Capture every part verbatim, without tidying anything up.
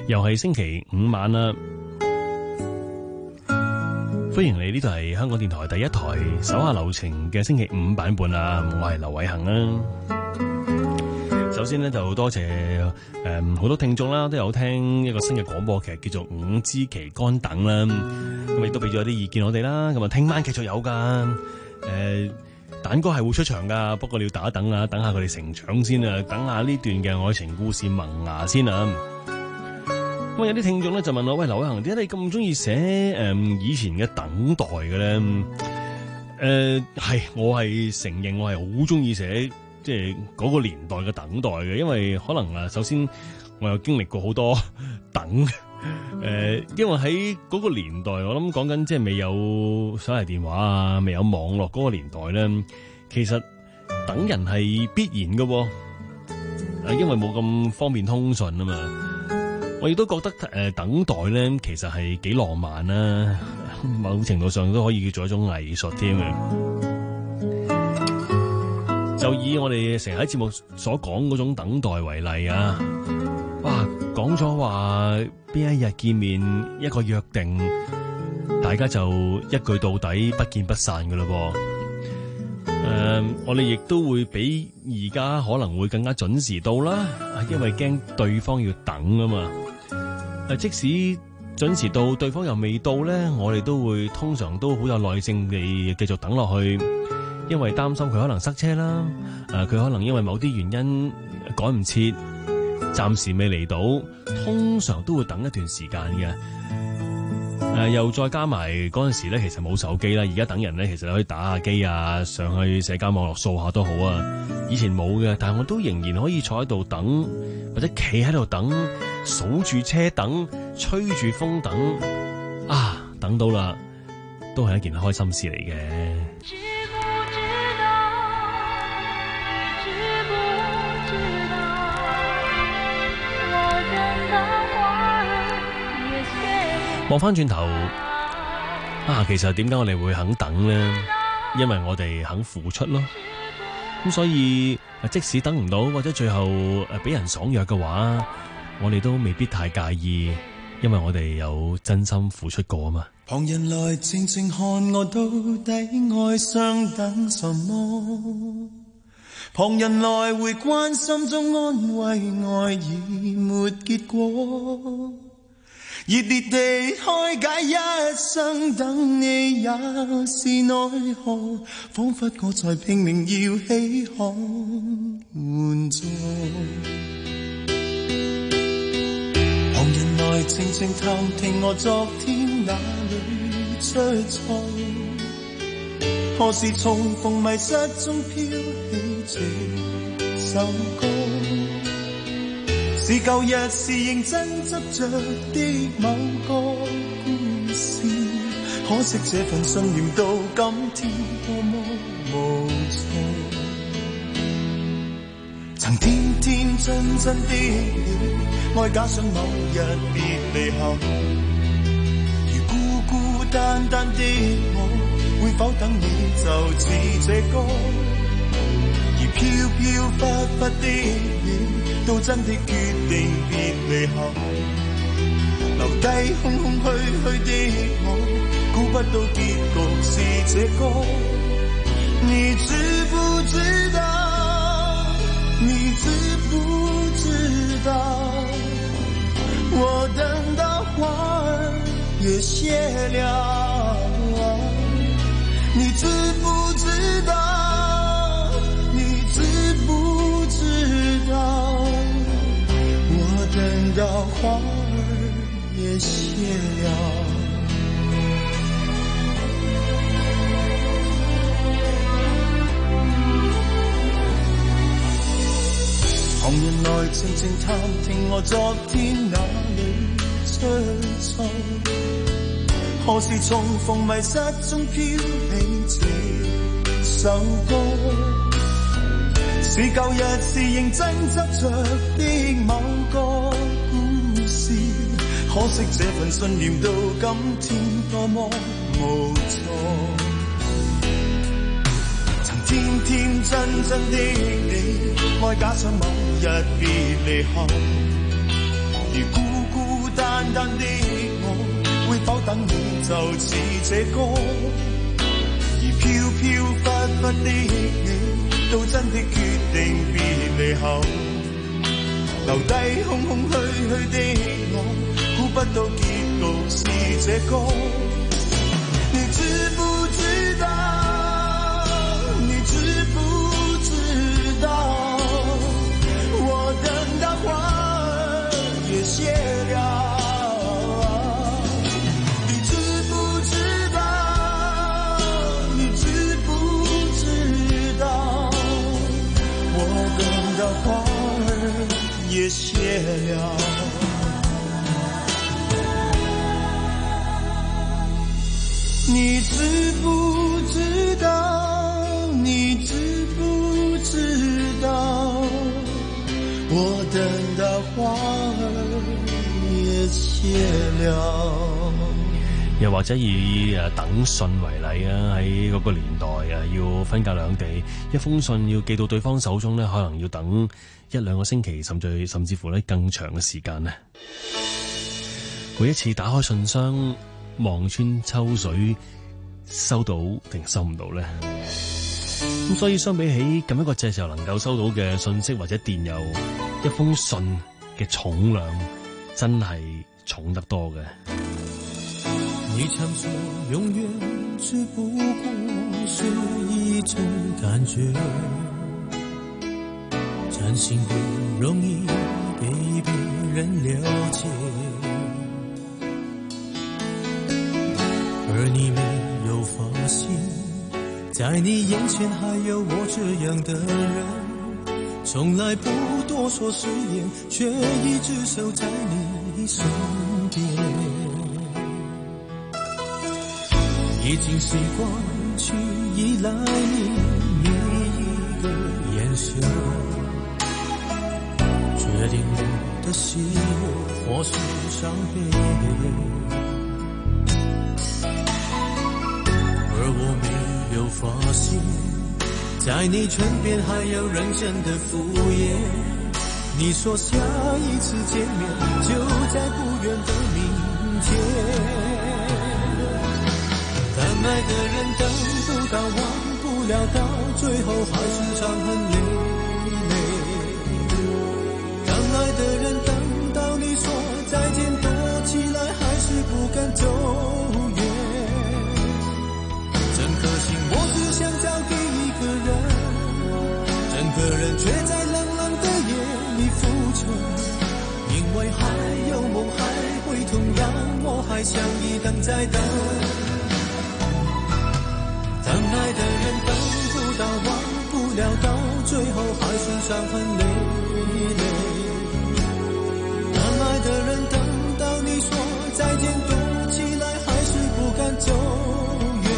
又係星期五晚啦，歡迎你，呢度係香港電台第一台手下留情嘅星期五版本啊！我係劉偉恒啦。首先呢，就多謝誒好多聽眾啦，都有聽一個新嘅廣播劇叫做《五枝旗杆等》啦，咁亦都俾咗啲意見我哋啦。咁啊，聽晚繼續有噶，誒蛋哥係會出場噶，不過你要打等啊，等下佢哋成長先啊，等下呢段嘅愛情故事萌芽先啊。咁有啲聽眾咧就問我：喂，劉偉恒，點解你咁中意寫誒以前嘅等待嘅咧？誒、呃、係，我係承認我係好中意寫即係嗰個年代嘅等待嘅，因為可能啊，首先我有經歷過好多等誒、呃，因為喺嗰個年代，我諗講緊即係未有手提電話啊，未有網絡嗰個年代咧，其實等人係必然嘅喎，因為冇咁方便通訊啊嘛。我亦都覺得誒、呃、等待咧，其實係幾浪漫啦，某程度上都可以叫做一種藝術添嘅。就以我哋成日喺節目所講嗰種等待為例啊，哇，講咗話邊一日見面一個約定，大家就一句到底，不見不散噶啦噃。誒、呃，我哋亦都會比而家可能會更加準時到啦，因為驚對方要等啊嘛。誒，即使準時到，對方又未到咧，我哋都會通常都好有耐性地繼續等落去，因為擔心佢可能塞車啦，誒、呃，佢可能因為某啲原因趕唔切，暫時未嚟到，通常都會等一段時間嘅。誒、呃，又再加埋嗰陣時咧，其實冇手機啦，而家等人咧，其實可以打下機啊，上去社交網絡掃下都好啊。以前冇嘅，但係我都仍然可以坐喺度等，或者企喺度等，數住車等，吹住風等，啊，等到啦，都係一件開心事嚟嘅。知不知道？知不知道？我等到花兒也謝。望翻轉頭，啊，其實點解我哋會肯等呢？因為我哋肯付出咯。咁所以，即使等唔到，或者最後誒俾人爽約嘅話，我哋都未必太介意，因為我哋有真心付出過啊嘛。 旁人來靜靜看我到底愛上等什麼，旁人來回關心中安慰，愛已沒結果，熱烈地開解一生等你也是奈何，彷彿我在拼命要稀罕援助。旁人來靜靜探聽我昨天哪裏出錯，何時重逢迷失中飄起這首歌，是舊日是認真執着的某個故事，可惜這份信念到今天多麼無助。曾天天真真的你，愛假想某日別離後，如孤孤單單的我，會否等你就似這歌，而飄飄忽忽的你，到真的決定別離後，留低空空虛虛的我，估不到結局是這個。你知不知道？你知不知道？我等到花兒也謝了。你知不知道？你知不知道？等到花兒也謝了。旁人來靜靜探聽我昨天哪裏出錯，何時重逢迷失中飄起這首歌，是舊日是認真執着的某個故事，可惜這份信念到今天多麼無助。曾天天真真的你，愛假想某日別離後，如而孤孤單單的我，會否等你就似這歌？而飄飄忽忽的你，到真的決定別離後，留低空空虛虛的我，估不到結局是這個。你知不知道？你知不知道？我等到花兒也謝了。你知不知道？你知不知道？我等到花兒也謝了。你知不知道？你知不知道？我等到花兒也謝了。 又或者以誒等信為例啊，喺嗰個年代啊，要分隔兩地，一封信要寄到對方手中咧，可能要等一兩個星期，甚至甚至乎咧更長嘅時間咧。每一次打開信箱，望穿秋水，收到定收唔到呢？咁所以相比起咁一個這時候能夠收到嘅信息或者電郵，一封信嘅重量真係重得多嘅。 你常說永遠只不過是一種感覺，真心不容易被別人了解，而你沒有發現，在你眼前還有我這樣的人，從來不多說誓言，卻一直守在你身邊。已經習慣去依賴你每一個眼神，決定我的喜悅或是傷悲，而我沒有發現，在你唇邊還有認真的敷衍。你說下一次見面就在不遠的明天，等愛的人等不到，忘不了，到最後還是傷痕累累。等愛的人等到你說再見，躲起來還是不敢走遠。整顆心我只想交給一個人，整個人卻在冷冷的夜裡浮沉，因為還有夢還會痛，讓我還想一等再等。等愛的人等不到，忘不了，到最後還是傷痕累累。等愛的人等到你說再見，躲起來還是不敢走遠。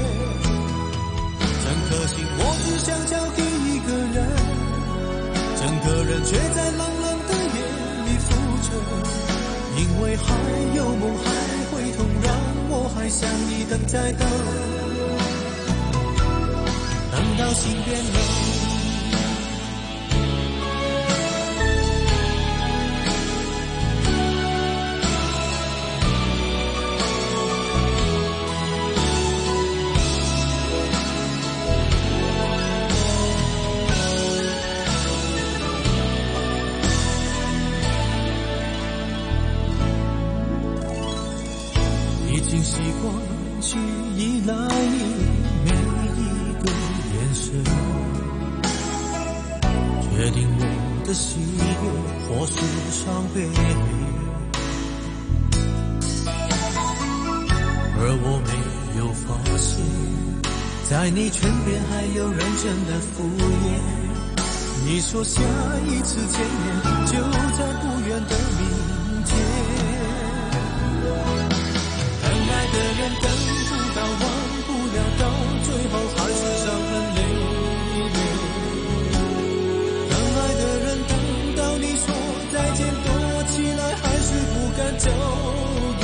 整顆心我只想交給一個人，整個人卻在冷冷的夜裡浮沉，因為還有夢還會痛，讓我還想一等再等。等到心變冷，已經習慣去依賴你每一個眼神，決定我的喜悅或是傷悲，而我沒有發現，在你唇邊還有認真的敷衍。你說下一次見面就在不遠的明天，等愛的人等不到，忘不了，到最後還是傷痕累累。等愛的人等到你說再見，躲起來還是不敢走遠。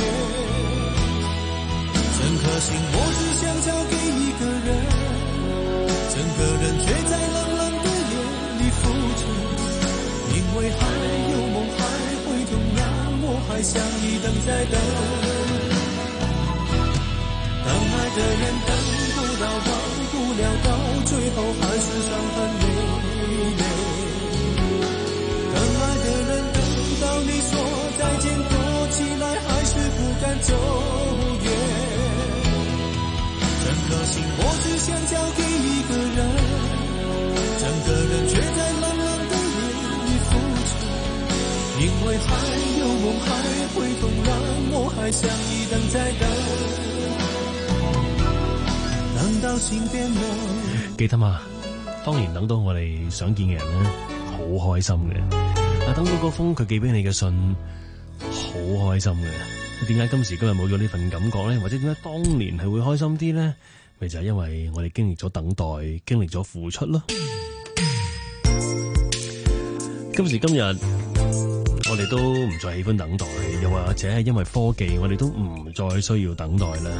整顆心我只想交給一個人，整個人卻在冷冷的夜裡浮沉，因為還有夢還會痛，讓还相依等在等。等爱的人等不到，忘不了，到最后还是伤痕累累。等爱的人等到你说再见，躲起来还是不敢走远。整颗心我只想交给一个人，整个人却在冷冷的夜里付出。因为还有梦还会痛，让我还相依等再等。等到心變冷， 記得嘛？當年等到我哋想見嘅人咧，好開心嘅。啊，等到嗰封佢寄俾你嘅信，好開心嘅。點解今時今日冇咗呢份感覺咧？或者點解當年係會開心啲咧？咪就係因為我哋經歷咗等待，經歷咗付出咯。今時今日，我哋都唔再喜歡等待，又或者係因為科技，我哋都唔再需要等待啦。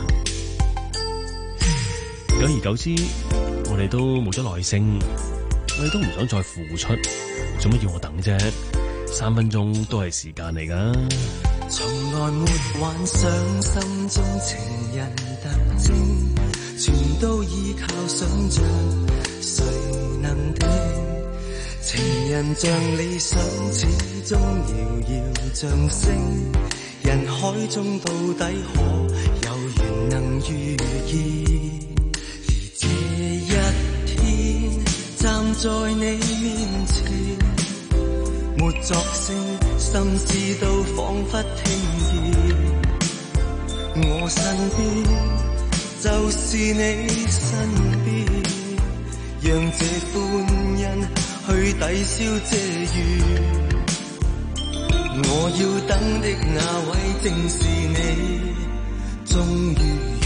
久而久之，我哋都冇咗耐性，我哋都唔想再付出，做乜要我等啫？三分鐘都係時間嚟㗎。 從來沒幻想心中情人特徵，全都依靠想像，誰能定？情人像理想，始終遙遙像星，人海中到底可有緣能遇見？這一天站在你面前，沒作聲，心思都彷彿聽見。我身邊就是你身邊，讓這歡欣去抵消這雨。我要等的那位正是你，終於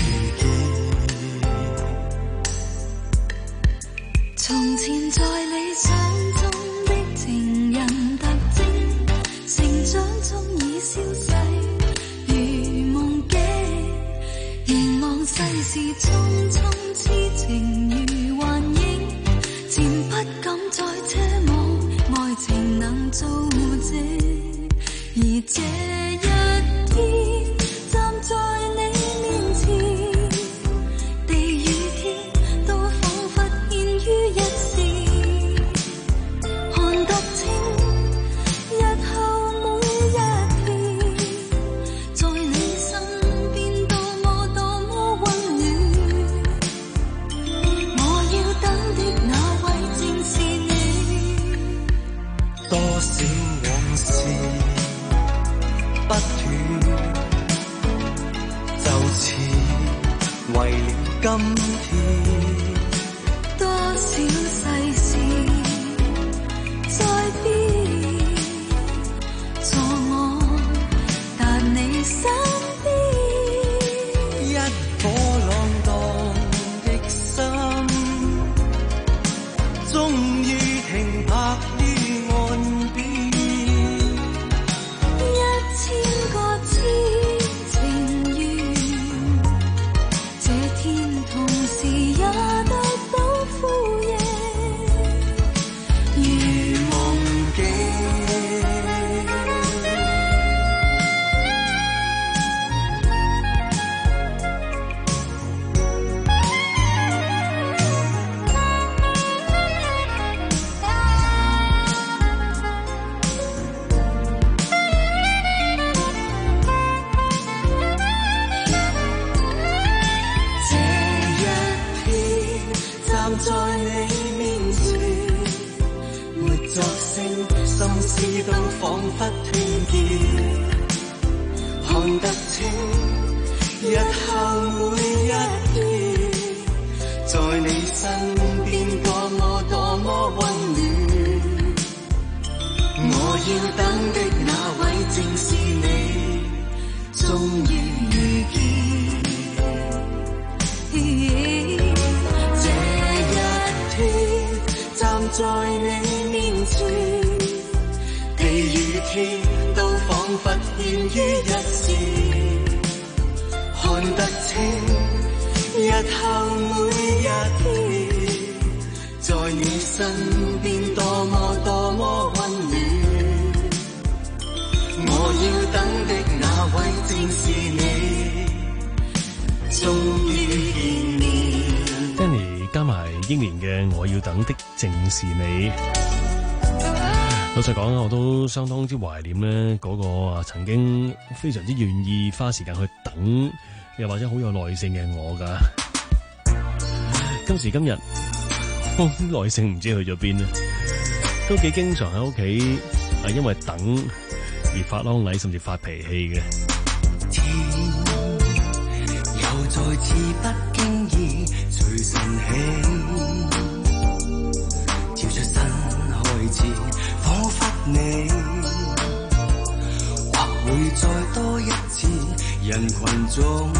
從前在理想中的情人特徵，成長中已消逝如夢境，凝望世事匆匆，痴情如幻影，漸不敢再奢望愛情能做證。而這一天站在你面前，地與天都彷彿牽於一線，看得清日後每一天，在你身邊多麼多麼溫暖。我要等的那位正是你。 多少往事不斷，就似為了今天。 多少世事在變，助我達你身邊。 一顆浪蕩的心，終於停泊於岸邊。 一千個痴情緣，這天同時也得到呼應，如夢境。 這一天站在你面前，沒作聲，心思都彷彿聽見，看得清日後每一天，在你身邊多麼多麼溫暖。我要等的那位正是你，終於遇見。這一天站在你面前，地與天都彷彿牽於一線，看得清日後每一天，在你身邊多麼多麼溫暖。我要等的英年嘅《我要等的正是你》。老實講，我都相當之懷念咧嗰個啊曾經非常之願意花時間去等，又或者好有耐性嘅我噶。今時今日，耐性唔知去咗邊咧，都幾經常喺屋企啊，因為等而發啷禮，甚至發脾氣嘅。 天又再次不經意隨晨起，照出新開始，彷彿你或會再多一次人群中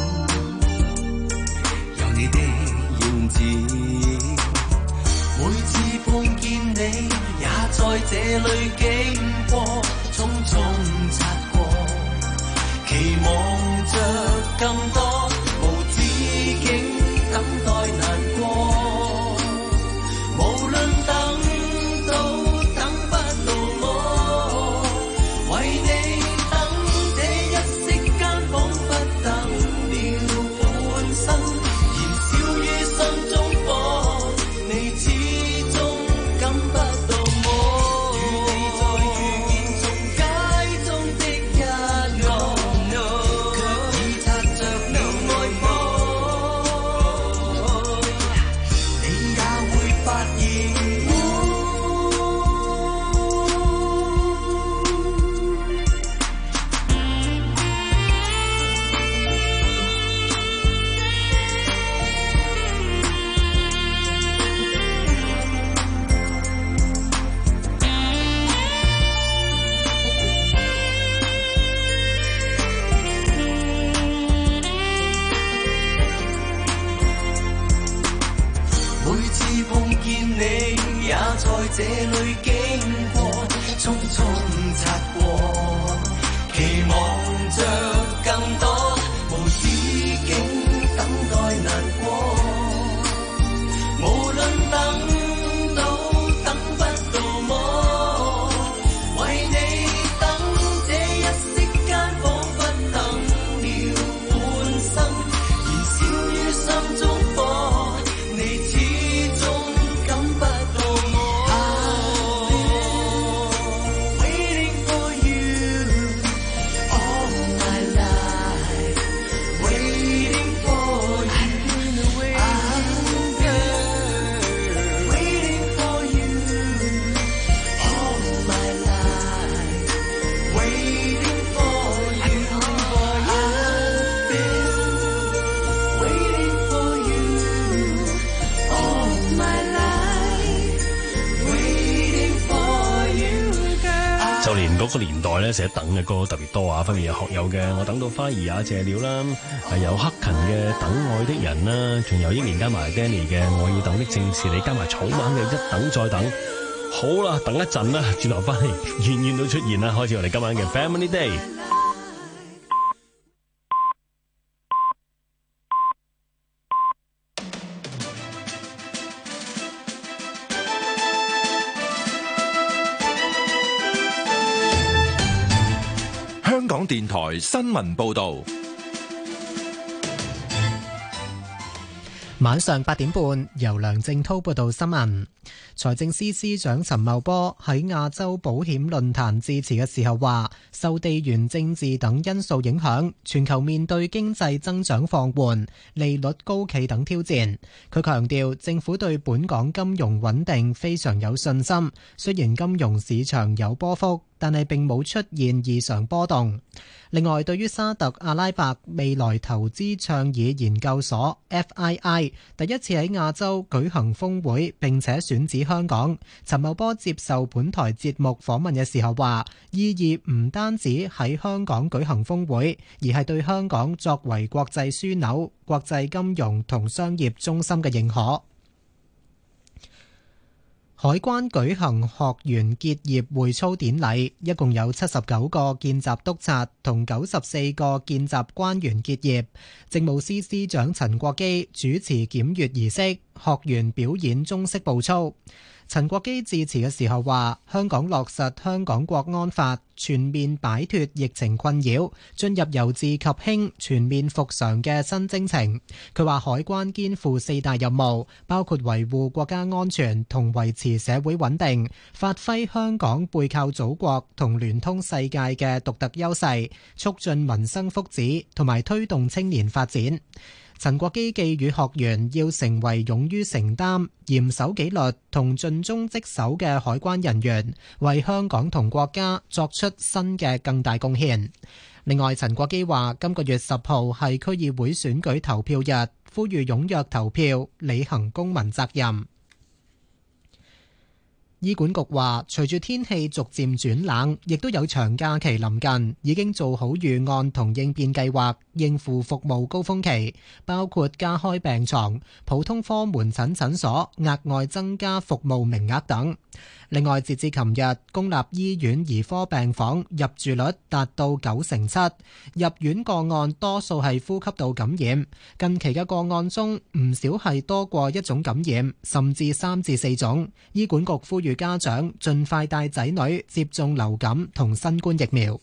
有你的影子。每次碰見你，也在這裏經過，匆匆擦過，期望着更多，無止境等待難過。無論等到等不到我，為你等這一息間，彷彿等了半生，燃燒於心中火，你始終感不到我。與你再遇見從街中的一角，卻已擦着了愛火，你也會發現每次碰見你，也在這裏經過，匆匆擦過，期望着更多，無止境等待難過。無論等到等不到我，為你等這一息間，彷彿等了半生，燃燒於心中火，你始終感不到我。Waiting for you all my life, waiting for you, I'm girl, waiting for you all my life, waiting for you, I've been waiting for you all my life, waiting for you, girl。 就連嗰個年代咧寫等嘅歌特別多啊，分別有學友嘅《我等到花兒也謝了》啦，係有克勤嘅《等愛的人》啦，仲有英年加埋 Danny 嘅《我要等的正是你》，加埋草蜢嘅《一等再等》。好啦，等一陣啦，轉頭翻嚟，遠遠都出現啦，開始我哋今晚嘅 Family Day。 香港電台新聞報道。 晚上八點半，由梁正滔報道新聞。財政司司長陳茂波喺亞洲保險論壇致辭嘅時候話，受地緣政治等因素影響，全球面對經濟增長放緩、利率高企等挑戰。佢強調，政府對本港金融穩定非常有信心，雖然金融市場有波幅，但係並冇出現異常波動。另外，對於沙特阿拉伯未來投資倡議研究所 F I I 第一次喺亞洲舉行峰會並且選址香港，陳茂波接受本台節目訪問嘅時候話，意義唔單止喺香港舉行峰會，而係對香港作為國際樞紐、國際金融同商業中心嘅認可。海關舉行學員結業會操典禮，一共有七十九個見習督察同九十四個見習關員結業。政務司司長陳國基主持檢閱儀式，學員表演中式步操。 陳國基致辭嘅時候話：香港落實香港國安法，全面擺脱疫情困擾，進入由治及興、全面復常嘅新征程。佢話海關肩負四大任務，包括維護國家安全同維持社會穩定，發揮香港背靠祖國同聯通世界嘅獨特優勢，促進民生福祉同埋推動青年發展。陳國基寄語學員要成為勇於承擔、嚴守紀律同盡忠職守嘅海關人員，為香港同國家作出新嘅更大貢獻。另外，陳國基話今個月十號係區議會選舉投票日，呼籲踴躍投票，履行公民責任。醫管局話，隨住天氣逐漸轉冷，亦都有長假期臨近，已經做好預案同應變計劃，應付服務高峰期，包括加開病床、普通科門診診所額外增加服務名額等。另外，截至琴日，公立醫院兒科病房入住率達到九成七，入院個案多數係呼吸道感染。近期嘅個案中，唔少係多過一種感染，甚至三至四種。醫管局呼籲家長盡快帶仔女接種流感同新冠疫苗。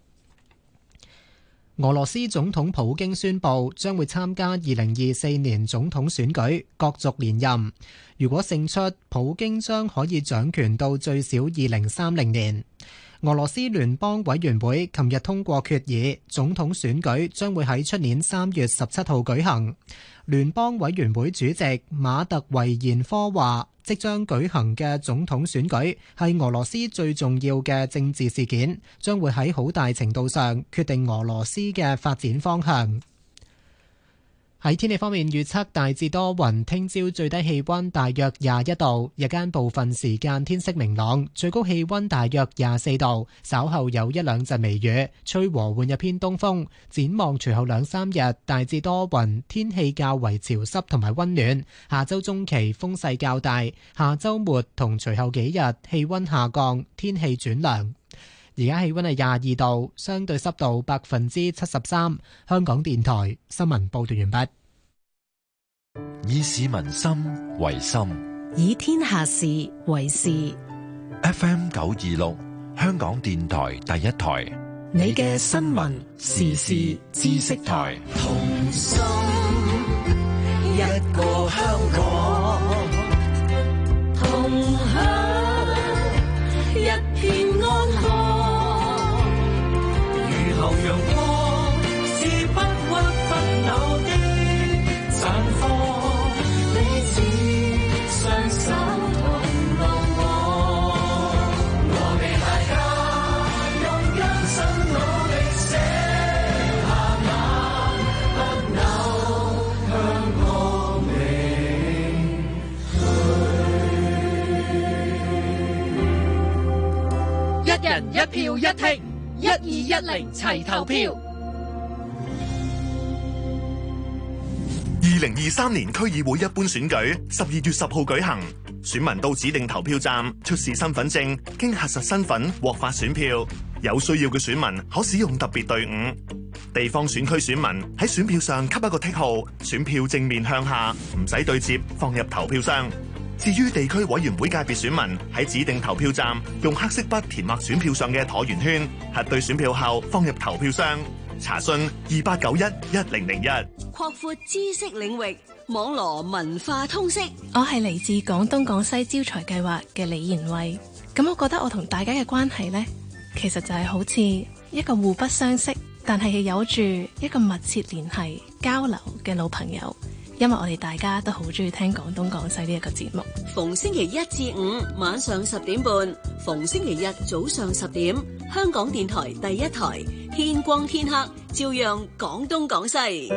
俄羅斯總統普京宣布將會參加二零二四年總統選舉，角逐連任。如果勝出，普京將可以掌權到最少二零三零年。俄羅斯聯邦委員會琴日通過決議，總統選舉將會喺出年三月十七號舉行。聯邦委員會主席馬特維延科話，即將舉行嘅總統選舉係俄羅斯最重要嘅政治事件，將會喺好大程度上決定俄羅斯嘅發展方向。喺天氣方面預測大致多雲，聽朝最低氣溫大約廿一度，日間部分時間天色明朗，最高氣溫大約廿四度，稍後有一兩陣微雨，吹和緩一偏東風。展望隨後兩三日大致多雲，天氣較為潮濕同埋溫暖，下周中期風勢較大，下周末同隨後幾日氣溫下降，天氣轉涼。而家氣溫係廿二度，相對濕度百分之七十三。香港電台新聞報道完畢。 以市民心為心， 以天下事為事。 F M 九二六，香港電台第一台， 你嘅新聞時事知識台。 同心一個香港，同享一片安康。如後陽光是不屈不撓的綻放，彼此雙手同路過。我哋大家用艱辛努力寫下那不朽香港名句。一人一票一剔，一二一零齊投票。 二零二三年區議會一般選舉十二月十號舉行，選民到指定投票站出示身份證，經核實身份獲發選票。有需要嘅選民可使用特別隊伍。地方選區選民喺選票上給一個剔號，選票正面向下，唔使對接，放入投票箱。至於地區委員會界別選民喺指定投票站用黑色筆填畫選票上嘅橢圓圈，核對選票後放入投票箱。查詢二八九一一零零一。 擴闊知識領域，網羅文化通識。 我係嚟自廣東廣西招財計劃嘅李賢慧。咁我覺得我同大家嘅關係呢，其實就係好似一個互不相識，但係有住一個密切聯繫交流嘅老朋友。因為我哋大家都好中意聽廣東廣西呢一個節目。 逢星期一至五晚上十點半，逢星期日早上十點，香港電台第一台，天光天黑照樣廣東廣西。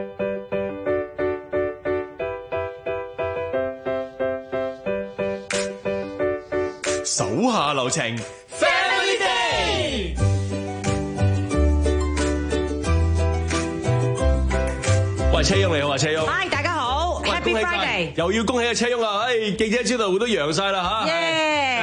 手下留情 Family Day。喂，車翁你好啊，車翁。 嗨，大家好 ，Happy Friday。 又要恭喜阿車翁啊！唉，記者招待會都揚晒啦吓。 耶！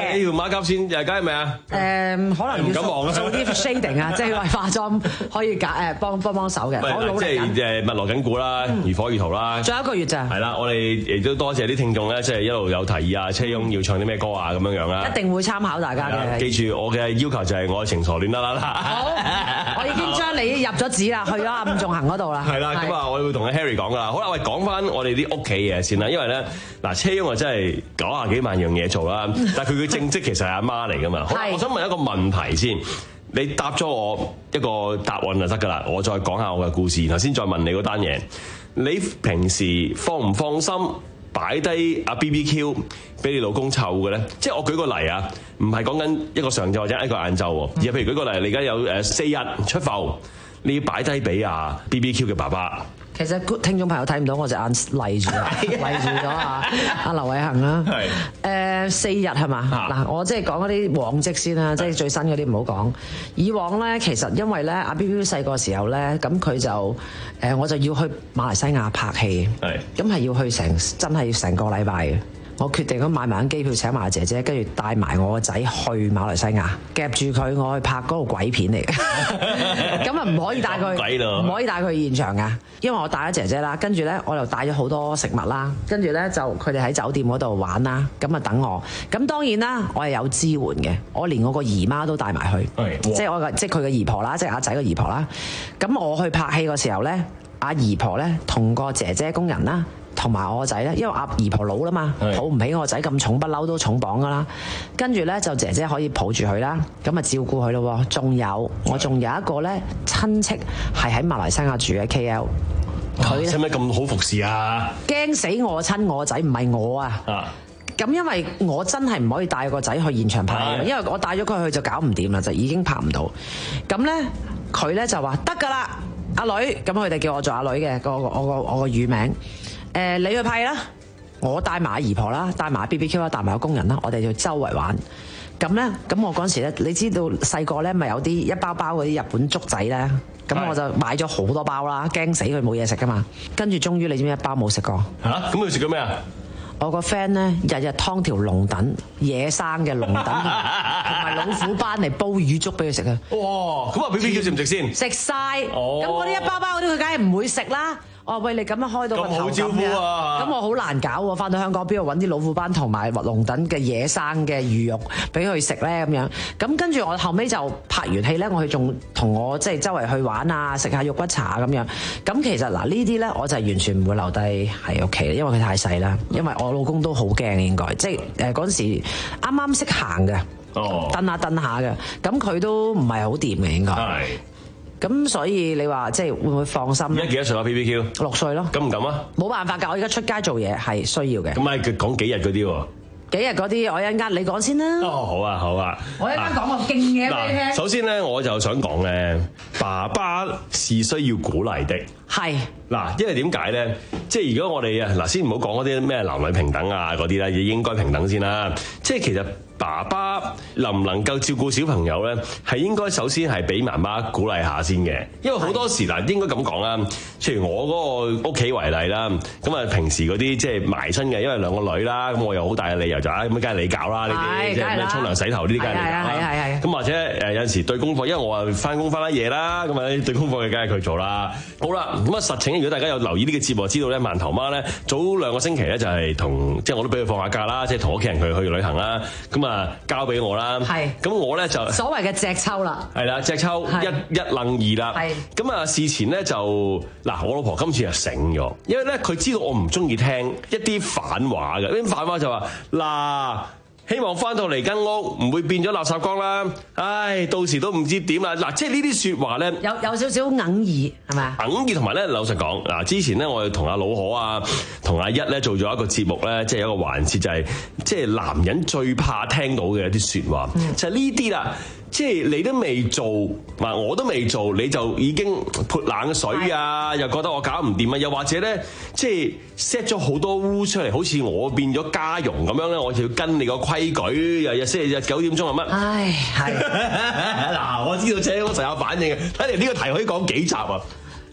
呢條馬甲線又係梗係咪啊？ 誒，可能唔敢望啊要做啲 shading 啊，即係為化妝可以揀誒幫幫幫手嘅。我努即係力緊。 誒密鑼緊鼓啦，如火如荼啦。 仲有一個月咋？ 係啦，我哋亦都多謝啲聽眾咧，即係一路有提議啊，車翁要唱啲咩歌啊咁樣樣啦。 一定會參考大家嘅。 記住我嘅要求就係愛情傻戀啦啦啦。 好，我已經將你入咗紙啦，去咗暗眾行嗰度啦。 係啦，咁啊，我會同阿 Harry 講噶啦。好啦，喂，講翻我哋啲屋企嘢先啦，因為咧嗱，車翁啊真係九廿幾萬樣嘢做啦，但係佢嘅正職其實係阿媽嚟噶嘛。好啦，我想問一個問題先，你答咗我一個答案就得噶啦，我再講下我嘅故事，然後先再問你嗰單嘢。你平時放唔放心擺低阿 B B Q 俾你老公湊嘅咧？即係我舉個例啊，唔係講緊一個上晝或者一個晏晝喎，而係譬如舉個例，你而家有誒四日出埠，你要擺低俾阿 B B Q 嘅爸爸。 其實聽眾朋友睇唔到我隻眼勵住啊，勵住咗啊阿劉偉恒啦。係誒四日係嘛？嗱，我即係講嗰啲往績先啦，即係最新嗰啲唔好講。以往咧，其實因為咧阿 B B 細個時候咧，咁佢就誒我就要去馬來西亞拍戲，係咁係要去成真係成個禮拜嘅。我決定咗買埋張機票請埋姐姐，跟住帶埋我個仔去馬來西亞，夾住佢我去拍嗰個鬼片嚟嘅。咁啊唔可以帶佢，唔可以帶佢去現場㗎，因為我帶咗姐姐啦，跟住咧我又帶咗好多食物啦，跟住咧就佢哋喺酒店嗰度玩啦，咁啊等我。咁當然啦，我係有支援嘅，我連我個姨媽都帶埋去，即係我個即係佢嘅姨婆啦，即係阿仔個姨婆啦。咁我去拍戲嘅時候咧，阿姨婆咧同個姐姐工人啦。同埋我個仔咧，因為阿姨婆老啦嘛，抱唔起我個仔咁重，不嬲都重磅噶啦。跟住咧就姐姐可以抱住佢啦，咁啊照顧佢咯。仲有我仲有一個咧親戚係喺馬來西亞住嘅 K L， 佢使唔使咁好服侍啊？ 驚死我親我個仔，唔係我啊。咁因為我真係唔可以帶個仔去現場拍，因為我帶咗佢去就搞唔掂啦，就已經拍唔到。咁咧佢咧就話得㗎啦，阿女，咁佢哋叫我做阿女嘅，個我個我個乳名。誒、呃，你去派啦，我帶埋阿姨婆啦，帶埋 B B Q 啦，帶埋個工人啦，我哋就周圍玩。咁咧，咁我嗰陣時咧，你知道細個咧咪有啲一包包嗰啲日本粥仔咧，咁我就買咗好多包啦，驚死佢冇嘢食噶嘛。跟住終於你知唔知一包冇食過？ 嚇、啊，咁佢食咗咩啊？ 我個 friend 咧日日劏條龍躉，野生嘅龍躉同埋老虎斑嚟煲魚粥俾佢食啊！ 哇，咁啊 B B Q 食唔食先？ 食晒。咁嗰啲一包包嗰啲佢梗係唔會食啦。哦，喂，你咁樣開到個頭咁好招呼啊！咁我好難搞喎，翻到香港邊度揾啲老虎斑同埋龍躉嘅野生嘅魚肉俾佢食咧咁樣。咁跟住我後尾就拍完戲咧，我去仲同我即係周圍去玩啊，食下肉骨茶咁樣。咁其實嗱呢啲咧，我就完全唔會留低喺屋企，因為佢太細啦。因為我老公都好驚應該，即係誒嗰陣時啱啱識行嘅，蹬下蹬下嘅，咁佢都唔係好掂嘅應該。咁所以你話即係會唔會放心？ 而家幾多歲啊 B B Q？ 六歲咯。 敢唔敢啊？ 冇辦法㗎，我而家出街做嘢係需要嘅。 咁咪講幾日嗰啲喎？ 幾日嗰啲我一陣間你講先啦。 哦，好啊，好啊。 我一陣間講個勁嘢俾你聽。 首先咧，我就想講咧，爸爸是需要鼓勵的。 係。 嗱，因為點解咧？即係如果我哋啊，嗱，先唔好講嗰啲咩男女平等啊嗰啲啦，應該平等先啦。即係其實爸爸能唔能夠照顧小朋友咧，係應該首先係俾媽媽鼓勵下先嘅。因為好多時嗱，應該咁講啦。譬如我嗰個屋企為例啦，咁啊平時嗰啲即係埋身嘅，因為兩個女啦，咁我有好大嘅理由就啊，咁梗係你搞啦，呢啲即係咩沖涼洗頭呢啲梗係你搞啦。咁或者誒有陣時對功課，因為我啊翻工翻得夜啦，咁啊對功課嘅梗係佢做啦。好啦，咁啊實情如果大家有留意呢個節目，知道咧饅頭媽咧早兩個星期咧就係同即係我都俾佢放下假啦，即係同屋企人佢去旅行啦。咁啊交俾我啦。係。咁我咧就所謂嘅隻抽啦。係啦，隻抽一一愣二啦。係。咁啊事前咧就嗱，我老婆今次就醒咗，因為咧佢知道我唔中意聽一啲反話嘅，啲反話就話嗱。希望翻到嚟間屋唔會變咗垃圾缸啦，唉，到時都唔知點啦。嗱，即係呢啲説話咧， 有有少少哽耳係咪啊？ 哽耳同埋咧，老實講，嗱，之前咧我哋同阿老可啊，同阿一咧做咗一個節目咧，即係有一個環節就係、是，即係男人最怕聽到嘅一啲説話，嗯、就係呢啲啦。即係你都未做，嗱我都未做，你就已經潑冷水啊！又覺得我搞唔掂啊！又或者咧，即係 set 咗好多污出嚟，好似我變咗家傭咁樣咧，我就要跟你個規矩，日日星期日九點鐘係乜？ 唉，係。 嗱，我知道姐我成有反應嘅，睇嚟呢個題可以講幾集啊！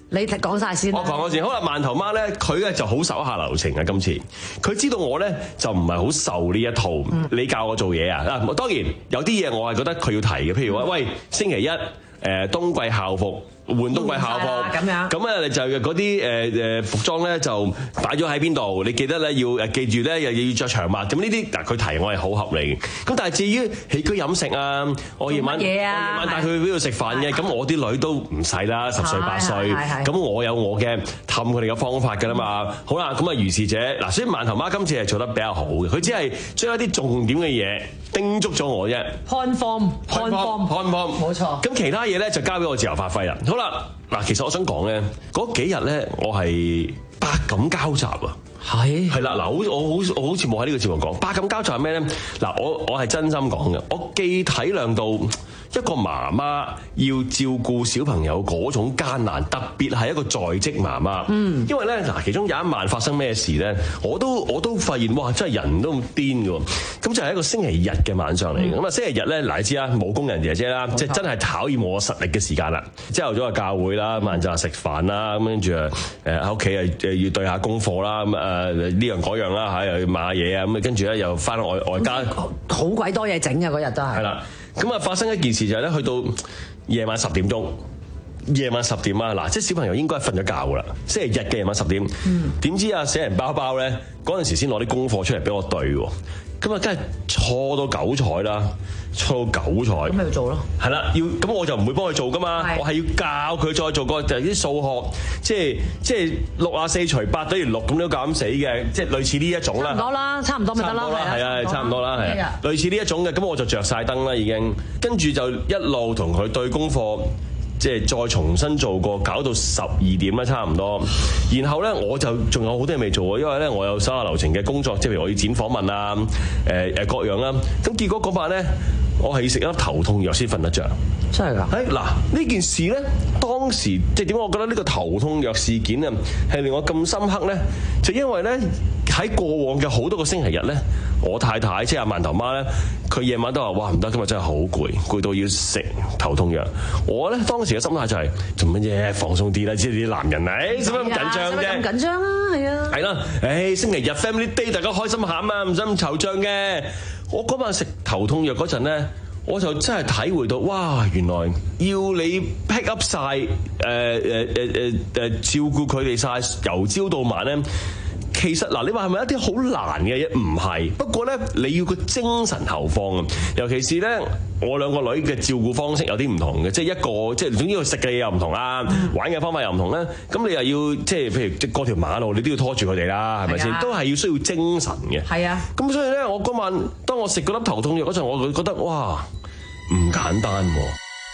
你講晒先。 我講嗰先。好啦，饅頭媽咧，佢咧就好手下留情啊！今次佢知道我咧就唔係好受呢一套，嗯、你教我做嘢啊！嗱，當然有啲嘢我係覺得佢要提嘅，譬如話，喂，星期一誒、呃、冬季校服。換冬季校服咁樣， 咁啊就嗰啲誒誒服裝咧就擺咗喺邊度？你記得咧要誒記住咧又要着長襪。咁呢啲嗱佢提我係好合理嘅。咁但係至於起居飲食啊，我夜晚、啊、我夜晚帶佢去邊度食飯嘅，咁我啲女都唔細啦，十歲八歲，咁我有我嘅氹佢哋嘅方法㗎啦嘛。嗯、好啦，咁啊如是者嗱，所以饅頭媽今次係做得比較好嘅，佢只係將一啲重點嘅嘢叮囑咗我啫。 Point form，point form，point form， 冇錯。 咁其他嘢咧就交俾我自由發揮啦。好啦，嗱，其實我想講咧，嗰幾日咧，我係百感交集啊。係係啦，嗱，好我好我好似冇喺呢個節目講百感交集係咩咧？嗱，我我係真心講嘅，我既體諒到一個媽媽要照顧小朋友嗰種艱難，特別係一個在職媽媽。嗯，因為咧嗱，其中有一晚發生咩事咧，我都我都發現哇，真係人都咁癲㗎。咁就係一個星期日嘅晚上嚟嘅。咁啊、嗯，星期日咧，嗱，你知啦，冇工人姐姐啦，即係真係考驗我實力嘅時間啦。朝頭早就教會啦，晚就食飯啦，咁跟住誒誒喺屋企誒要對下功課啦，咁啊呢樣嗰樣啦嚇，又要買下嘢啊，咁啊跟住咧又翻外外家， 好鬼多嘢整嘅嗰日都係。 係啦。咁啊，發生一件事就係咧，去到夜晚十點鐘，夜晚十點啊，嗱，即係小朋友應該瞓咗覺噶啦，星期日嘅夜晚十點，點、嗯、知啊，死人包包咧嗰陣時先攞啲功課出嚟俾我對喎，咁啊，梗係錯到九彩啦，錯到九彩，咁咪要做咯， 係啦，要咁我就唔會幫佢做噶嘛，是我係要教佢再做個就係啲數學，即係即係六啊四除八等於六咁都咁死嘅，即係類似呢一種啦。 差唔多啦，差唔多咪得啦， 係啊，差唔多啦，係啊，類似呢一種嘅，咁我就着晒燈啦已經，跟住就一路同佢對功課。即係再重新做過，搞到十二點啦，差唔多。然後咧，我就仲有好多嘢未做喎，因為咧我有手下留情嘅工作，即係譬如我要剪訪問啊，誒誒各樣啦。咁結果嗰晚咧，我係要食一粒頭痛藥先瞓得着。 真係㗎？ 誒嗱，呢件事咧，當時即係點解我覺得呢個頭痛藥事件啊，係令我咁深刻咧？就因為咧喺過往嘅好多個星期日咧，我太太即係阿饅頭媽咧，佢夜晚都話：哇唔得，今日真係好攰，攰到要食頭痛藥。我咧當時嘅心態就係做乜嘢放鬆啲啦，知啲男人啊，誒使乜咁緊張啫？ 咁緊張啊，係啊。係啦，誒星期日 Family Day 大家開心下啊嘛，唔使咁惆悵嘅。我嗰晚食頭痛藥嗰陣咧，我就真係體會到，哇！原來要你 pick up 晒誒誒誒誒誒照顧佢哋晒，由朝到晚咧。其實嗱，你話係咪一啲好難嘅嘢？唔係，不過咧，你要個精神投放啊！尤其是咧，我兩個女嘅照顧方式有啲唔同嘅，即係一個即係總之佢食嘅嘢又唔同啦，玩嘅方法又唔同咧。咁你又要即係譬如即過條馬路，你都要拖住佢哋啦，係咪先？都係要需要精神嘅。係啊。咁所以咧，我嗰晚當我食嗰粒頭痛藥嗰陣，我會覺得哇，唔簡單喎。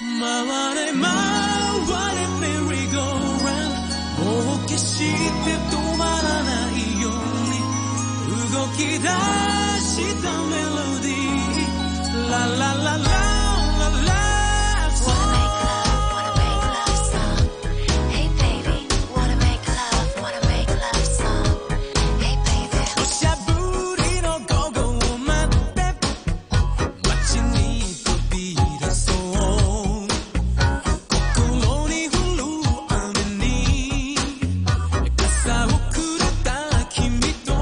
動き出したメロディー La la la la la la Wanna make love, wanna make love song Hey baby, wanna make love, wanna make love song Hey baby 土砂降りの午後を待って街に飛び出そう心に降る雨に傘をくれた君と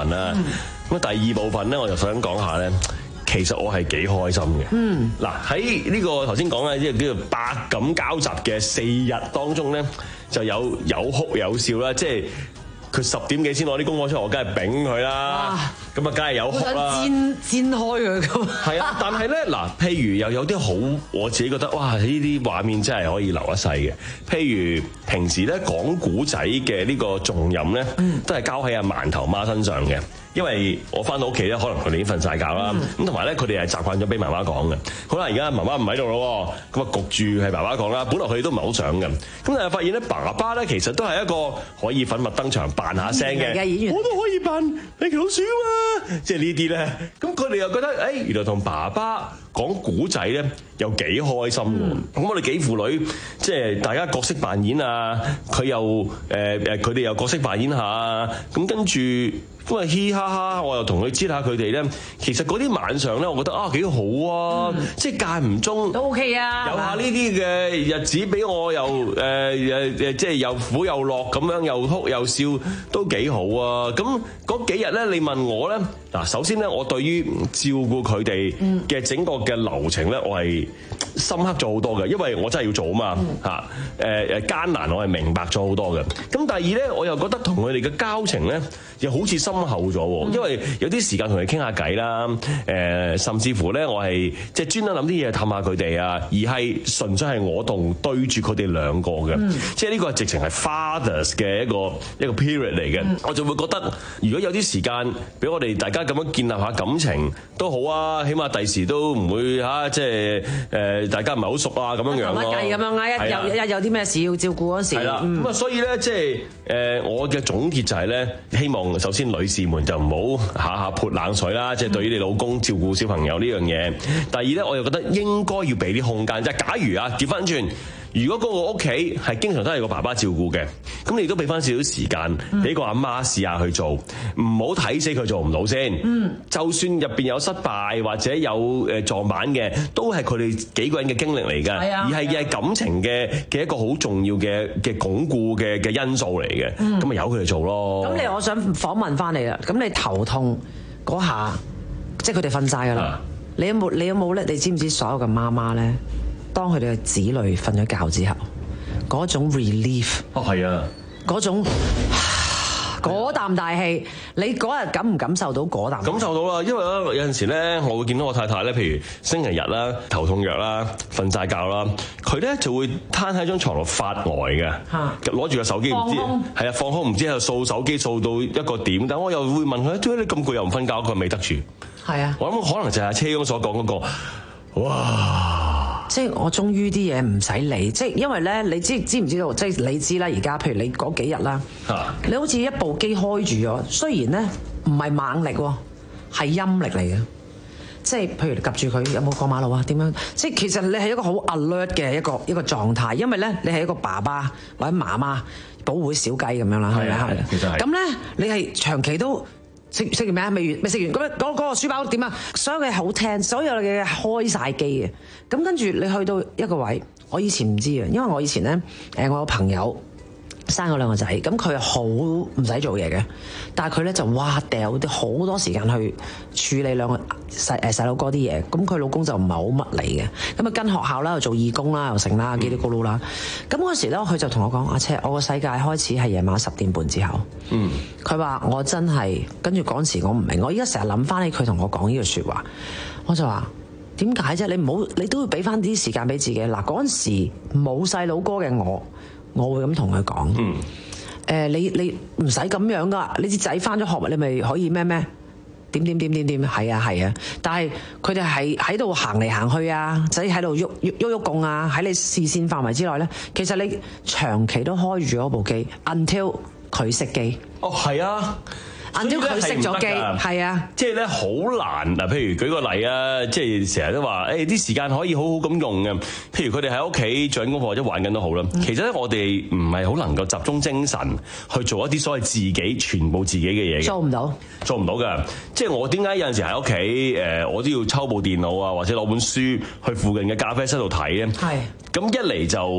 分啦。咁、嗯、第二部分咧，我就想講下咧。其實我係幾開心嘅。嗯，嗱喺呢個頭先講嘅，即係叫做百感交集嘅四日當中咧，就有有哭有笑啦。即係佢十點幾先攞啲功課出嚟，我梗係丙佢啦。咁啊，梗係有哭啦。 我想煎煎開佢咁。 係啊，但係咧嗱，譬如又有啲好，我自己覺得哇，呢啲畫面真係可以留一世嘅。譬如平時咧講古仔嘅呢個重任咧，都係交喺阿饅頭媽身上嘅。因為我翻到屋企咧，可能佢哋已經瞓晒覺啦。咁同埋咧，佢哋係習慣咗俾媽媽講嘅。好啦，而家媽媽唔喺度咯，咁啊焗住係爸爸講啦。本來佢哋都唔係好想嘅。咁但係發現咧，爸爸咧其實都係一個可以粉墨登場扮下聲嘅演員，我都可以扮米奇老鼠啊！即係呢啲咧，咁佢哋又覺得，誒、哎、原來同爸爸講古仔咧又幾開心喎。咁、嗯、我哋幾父女即係大家角色扮演啊，佢又誒誒佢哋又角色扮演下啊，咁跟住。咁啊嘻哈哈，我又同佢知下佢哋咧。其實嗰啲晚上咧，我覺得啊幾好啊，嗯、即係間唔中都 OK 啊， 有下呢啲嘅日子俾我又誒誒誒，即係又苦又樂咁樣，又哭又笑，都幾好啊。咁嗰幾日咧，你問我咧，嗱，首先咧，我對於照顧佢哋嘅整個嘅流程咧，我係深刻咗好多嘅，因為我真係要做啊嘛嚇。誒誒艱難，我係明白咗好多嘅。咁第二咧，我又覺得同佢哋嘅交情咧，又好似深厚咗喎，因為有啲時間同佢傾下偈啦，誒，甚至乎咧，我係即係專登諗啲嘢氹下佢哋啊，而係純粹係我同對住佢哋兩個嘅，嗯、即係呢個係直情係 fathers 嘅一個一個 period 嚟嘅，嗯、我就會覺得如果有啲時間俾我哋大家咁樣建立下感情都好啊，起碼第時都唔會嚇，即係誒大家唔係好熟啊咁樣樣咯， 咁樣啊，一有一有啲咩事要照顧嗰時，係啦，咁啊、嗯，所以咧即係誒我嘅總結就係咧，希望首先女士們就唔好下下潑冷水啦，即係對於你老公照顧小朋友呢樣嘢。第二咧，我又覺得應該要俾啲空間，即係假如啊調翻轉，如果嗰個屋企係經常都係個爸爸照顧嘅，咁你都俾翻少少時間俾個阿媽試下去做，唔好睇死佢做唔到先。嗯，就算入邊有失敗或者有誒撞板嘅，都係佢哋幾個人嘅經歷嚟㗎，而係係感情嘅嘅一個好重要嘅嘅鞏固嘅嘅因素嚟嘅。咁咪由佢哋做咯。 咁你我想訪問翻你啦，咁你頭痛嗰下，即係佢哋瞓晒㗎啦。啊、你有冇你有冇咧？你知唔知所有嘅媽媽咧？當佢哋嘅子女瞓咗覺之後，嗰種 relief 哦係啊， 嗰種嗰啖大氣，你嗰日感唔感受到嗰啖？ 感受到啦，因為咧有陣時咧，我會見到我太太咧，譬如星期日啦、頭痛藥啦、瞓晒覺啦，佢咧就會攤喺張床度發呆嘅，攞住個手機唔知係啊放空，唔知喺度掃手機掃到一個點，但我又會問佢：點解你咁攰又唔瞓覺？佢未得住。係啊，我諗可能就係阿車公所講嗰個，哇！ 即係我終於啲嘢唔使理，即係因為咧，你知知唔知道？即係你知啦，而家譬如你嗰幾日啦，啊、你好似一部機開住咗，雖然咧唔係猛力喎，係陰力嚟嘅。即係譬如你及住佢有冇過馬路啊？點樣？即係其實你係一個好 alert 嘅一個一個狀態，因為咧你係一個爸爸或者媽媽保護小雞咁樣啦，係咪啊？其實係。咁咧你係長期都。食食完咩啊？未完未食完咁樣嗰嗰個書包點啊？所有嘅好聽，所有嘅開晒機嘅。咁跟住你去到一個位，我以前唔知嘅，因為我以前咧誒，我有朋友生咗兩個仔，咁佢好唔使做嘢嘅，但係佢咧就哇掉啲好多時間去處理兩個細誒細佬哥啲嘢，咁佢老公就唔係好乜理嘅，咁啊跟學校啦又做義工啦又成啦嘰哩咕嚕啦，咁嗰時咧佢就同我講：阿車，我個世界開始係夜晚十點半之後。嗯，佢話我真係跟住嗰時我唔明，我依家成日諗翻起佢同我講呢句説話，我就話點解啫？你唔好你都要俾翻啲時間俾自己。嗱嗰陣時冇細佬哥嘅我。我會咁同佢講，誒、嗯呃、你你唔使咁樣噶，你啲仔翻咗學，你咪可以咩咩點點點點點，係啊係啊，但係佢哋係喺度行嚟行去啊，仔喺度喐喐喐喐共啊，喺你視線範圍之內咧，其實你長期都開住嗰部機 until 佢熄機。哦，係啊。按照佢熄咗機，係啊，即係咧好難嗱。譬如舉個例啊，即係成日都話，誒啲時間可以好好咁用嘅。譬如佢哋喺屋企做緊功課或者玩緊都好啦。嗯、其實咧，我哋唔係好能夠集中精神去做一啲所謂自己全部自己嘅嘢嘅。做唔到，做唔到㗎。即係我點解有陣時喺屋企誒，我都要抽部電腦啊，或者攞本書去附近嘅咖啡室度睇咧？係。咁一嚟就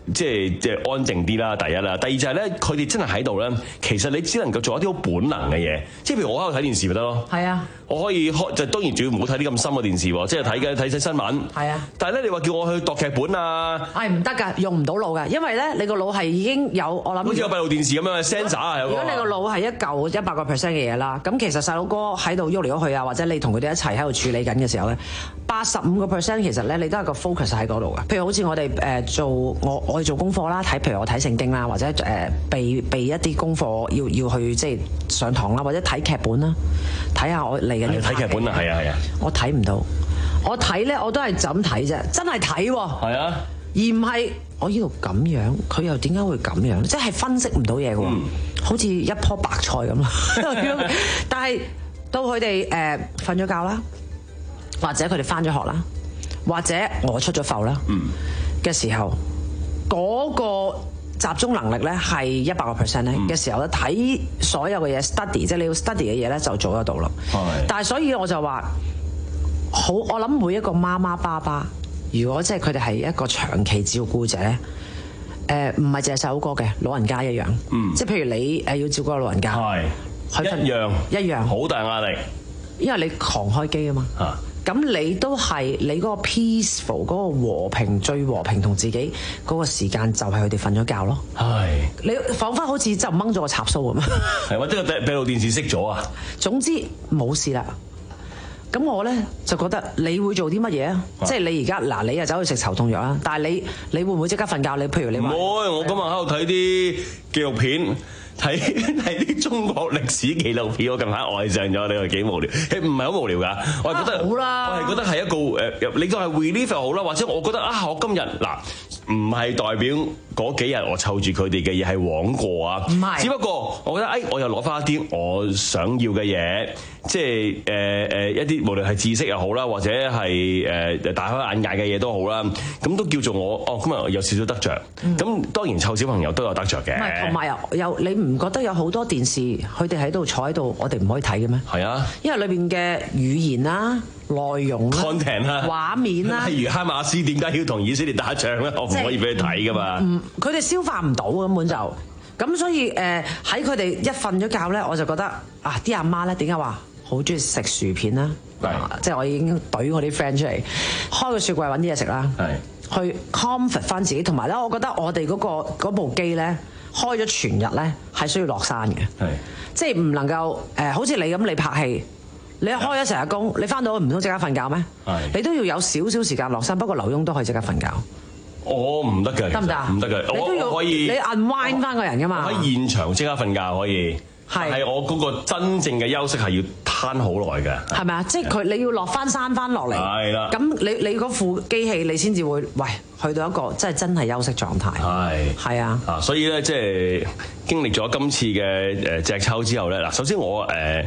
即係即係安靜啲啦，第一啦，第二就係咧，佢哋真係喺度咧，其實你只能夠做一啲好本能嘅嘢，即係譬如我喺度睇電視咪得咯。係啊，我可以開就當然仲要唔好睇啲咁深嘅電視喎，即係睇嘅睇睇新聞。係啊，但係咧你話叫我去度劇本啊， 係唔得㗎，用唔到腦㗎，因為咧你個腦係已經有我諗好似有閉路電視咁樣嘅 sensor 啊，有個。如果你個腦係一嚿一百個 percent 嘅嘢啦，咁其實細佬哥喺度喐嚟喐去啊，或者你同佢哋一齊喺度處理緊嘅時候咧，八十五個 percent 其實咧你都係個 focus 喺嗰度㗎。譬如好似我哋誒做我我哋做功課啦，睇譬如我睇聖經啦，或者誒備備一啲功課要要去即係上堂啦，或者睇劇本啦，睇下我嚟緊要睇劇本啊，係啊係啊， 我睇唔到，我睇咧我都係就咁睇啫，真係睇喎。係啊，而唔係我呢度咁樣，佢又點解會咁樣？即係分析唔到嘢嘅喎，嗯、好似一樖白菜咁啦。但係到佢哋誒瞓咗覺啦，或者佢哋返咗學啦，或者我出咗埠啦嘅時候，嗰、嗰個集中能力咧係一百個 percent 咧嘅時候咧，睇所有嘅嘢 study，即係你要 study 嘅嘢咧就做得到啦。但係所以我就話好，我諗每一個媽媽爸爸，如果即係佢哋係一個長期照顧者咧，誒唔係淨係細佬哥嘅，老人家一樣。嗯，即係譬如你誒要照顧個老人家，係一樣一樣好大壓力， 因為你狂開機啊嘛。啊咁你都係你嗰個 peaceful 嗰個和平最和平同自己嗰個時間就係佢哋瞓咗覺咯。係你彷彿好似就掹咗個插蘇咁。 係或者個閉路電視熄咗啊？ 總之冇事啦。咁我咧就覺得你會做啲乜嘢啊？即係你而家嗱，你又走去食頭痛藥啦，但係你你會唔會即刻瞓覺？你譬如你話唔會， 我今日喺度睇啲紀錄片。睇睇啲中國歷史紀錄片，我近排愛上咗，你話幾無聊？誒唔係好無聊㗎，我係覺得，我係覺得係一個誒，你都係 relief 好啦，或者我覺得啊，我今日嗱唔係代表嗰幾日我湊住佢哋嘅嘢係枉過啊，唔係，只不過我覺得誒，我又攞翻一啲我想要嘅嘢，即係誒誒一啲無論係知識又好啦，或者係誒大開眼界嘅嘢都好啦，咁都叫做我哦，今日有少少得着。咁、嗯、當然湊小朋友都有得着嘅。唔係， 同埋又有你唔覺得有好多電視佢哋喺度坐喺度，我哋唔可以睇嘅咩？係啊，因為裏邊嘅語言啦、內容啦、 content 啦、 畫面啦， 例如哈馬斯點解要同以色列打仗咧？我唔可以俾佢睇噶嘛。 唔，佢哋消化唔到根本就咁，所以誒喺佢哋一瞓咗覺咧，我就覺得啊，啲阿媽咧點解話好中意食薯片啦？啊、即係我已經懟我啲 friend 出嚟，開個雪櫃揾啲嘢食啦，去 comfort 翻自己。同埋咧，我覺得我哋嗰、嗰個嗰部機咧開咗全日咧係需要落山嘅，即係唔能夠誒、呃，好似你咁你拍戲，你開咗成日工，你翻到唔通即刻瞓覺咩？你都要有少少時間落山。不過劉墉都可以即刻瞓覺。 我唔得嘅，得唔得？唔得嘅，我我可以你 unwind 翻個人噶嘛？ 我喺現場即刻瞓覺可以，係我嗰個真正嘅休息係要攤好耐嘅，係咪啊？即係佢你要落翻山翻落嚟，係啦。咁你你嗰副機器你先至會喂去到一個即係真係休息狀態，係係啊。啊，所以咧即係經歷咗今次嘅誒隻抽之後咧，嗱，首先我誒。呃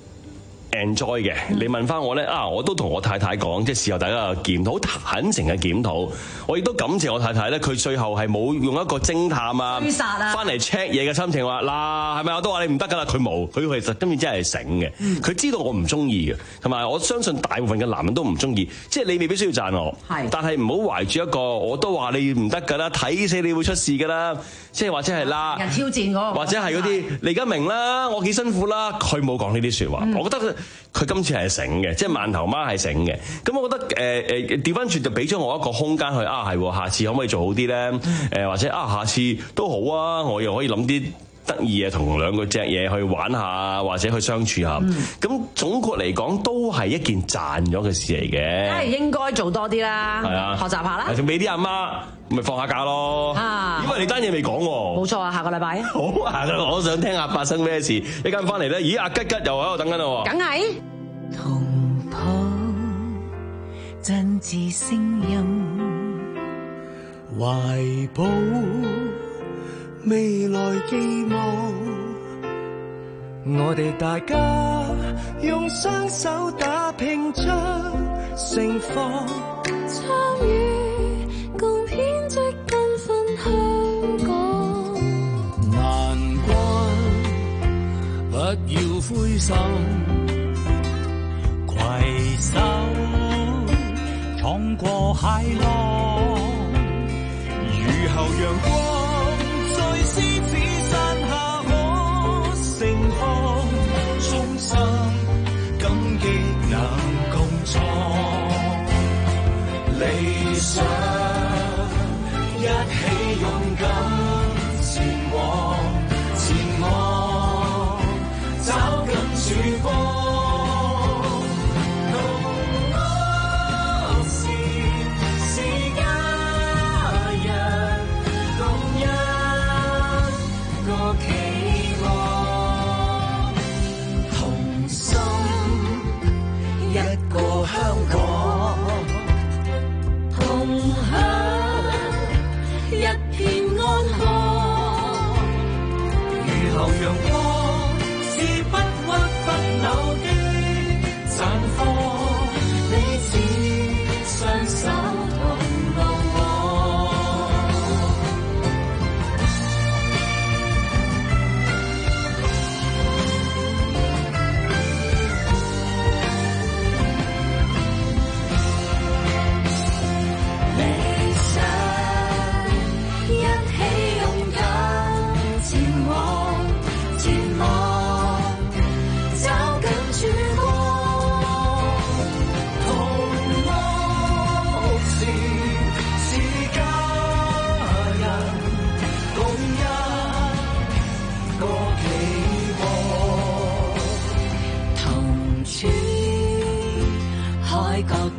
enjoy 嘅，你問翻我咧啊，我都同我太太講，即係事後大家嘅檢討，好坦誠嘅檢討。我亦都感謝我太太咧，佢最後係冇用一個偵探啊，翻嚟 check 嘢嘅心情話嗱，係咪我都話你唔得㗎啦？佢冇，佢其實今次真係醒嘅，佢、嗯、知道我唔中意嘅，同埋我相信大部分嘅男人都唔中意。即係你未必需要讚我，係，但係唔好懷住一個我都話你唔得㗎啦，睇死你會出事㗎啦，即係或者係啦， 人挑戰嗰個， 或者係嗰啲你而家明啦，我幾辛苦啦，佢冇講呢啲説話，嗯、我覺得。佢今次係醒嘅，即係饅頭媽係醒嘅。咁我覺得誒誒調翻轉就俾咗我一個空間去啊，係下次可唔可以做好啲咧？誒、呃、或者啊，下次都好啊，我又可以諗啲得意嘢同兩個隻嘢去玩下，或者去相處下。咁、嗯、總括嚟講，都係一件賺咗嘅事嚟嘅。 梗係應該做多啲啦，係啊，學習下啦。 仲俾啲阿媽咪放下假咯。啊，因為你單嘢未講喎。 冇錯啊，下個禮拜。 好啊，我想聽下發生咩事。一陣翻嚟咧，咦，阿吉吉又喺度等緊啦。 梗係。 同抱真摯聲音， 懷抱未來寄望，我哋大家用雙手打拼出盛況， 參與共編織繽紛香港， 難關不要灰心，攜手闖過海浪，雨後讓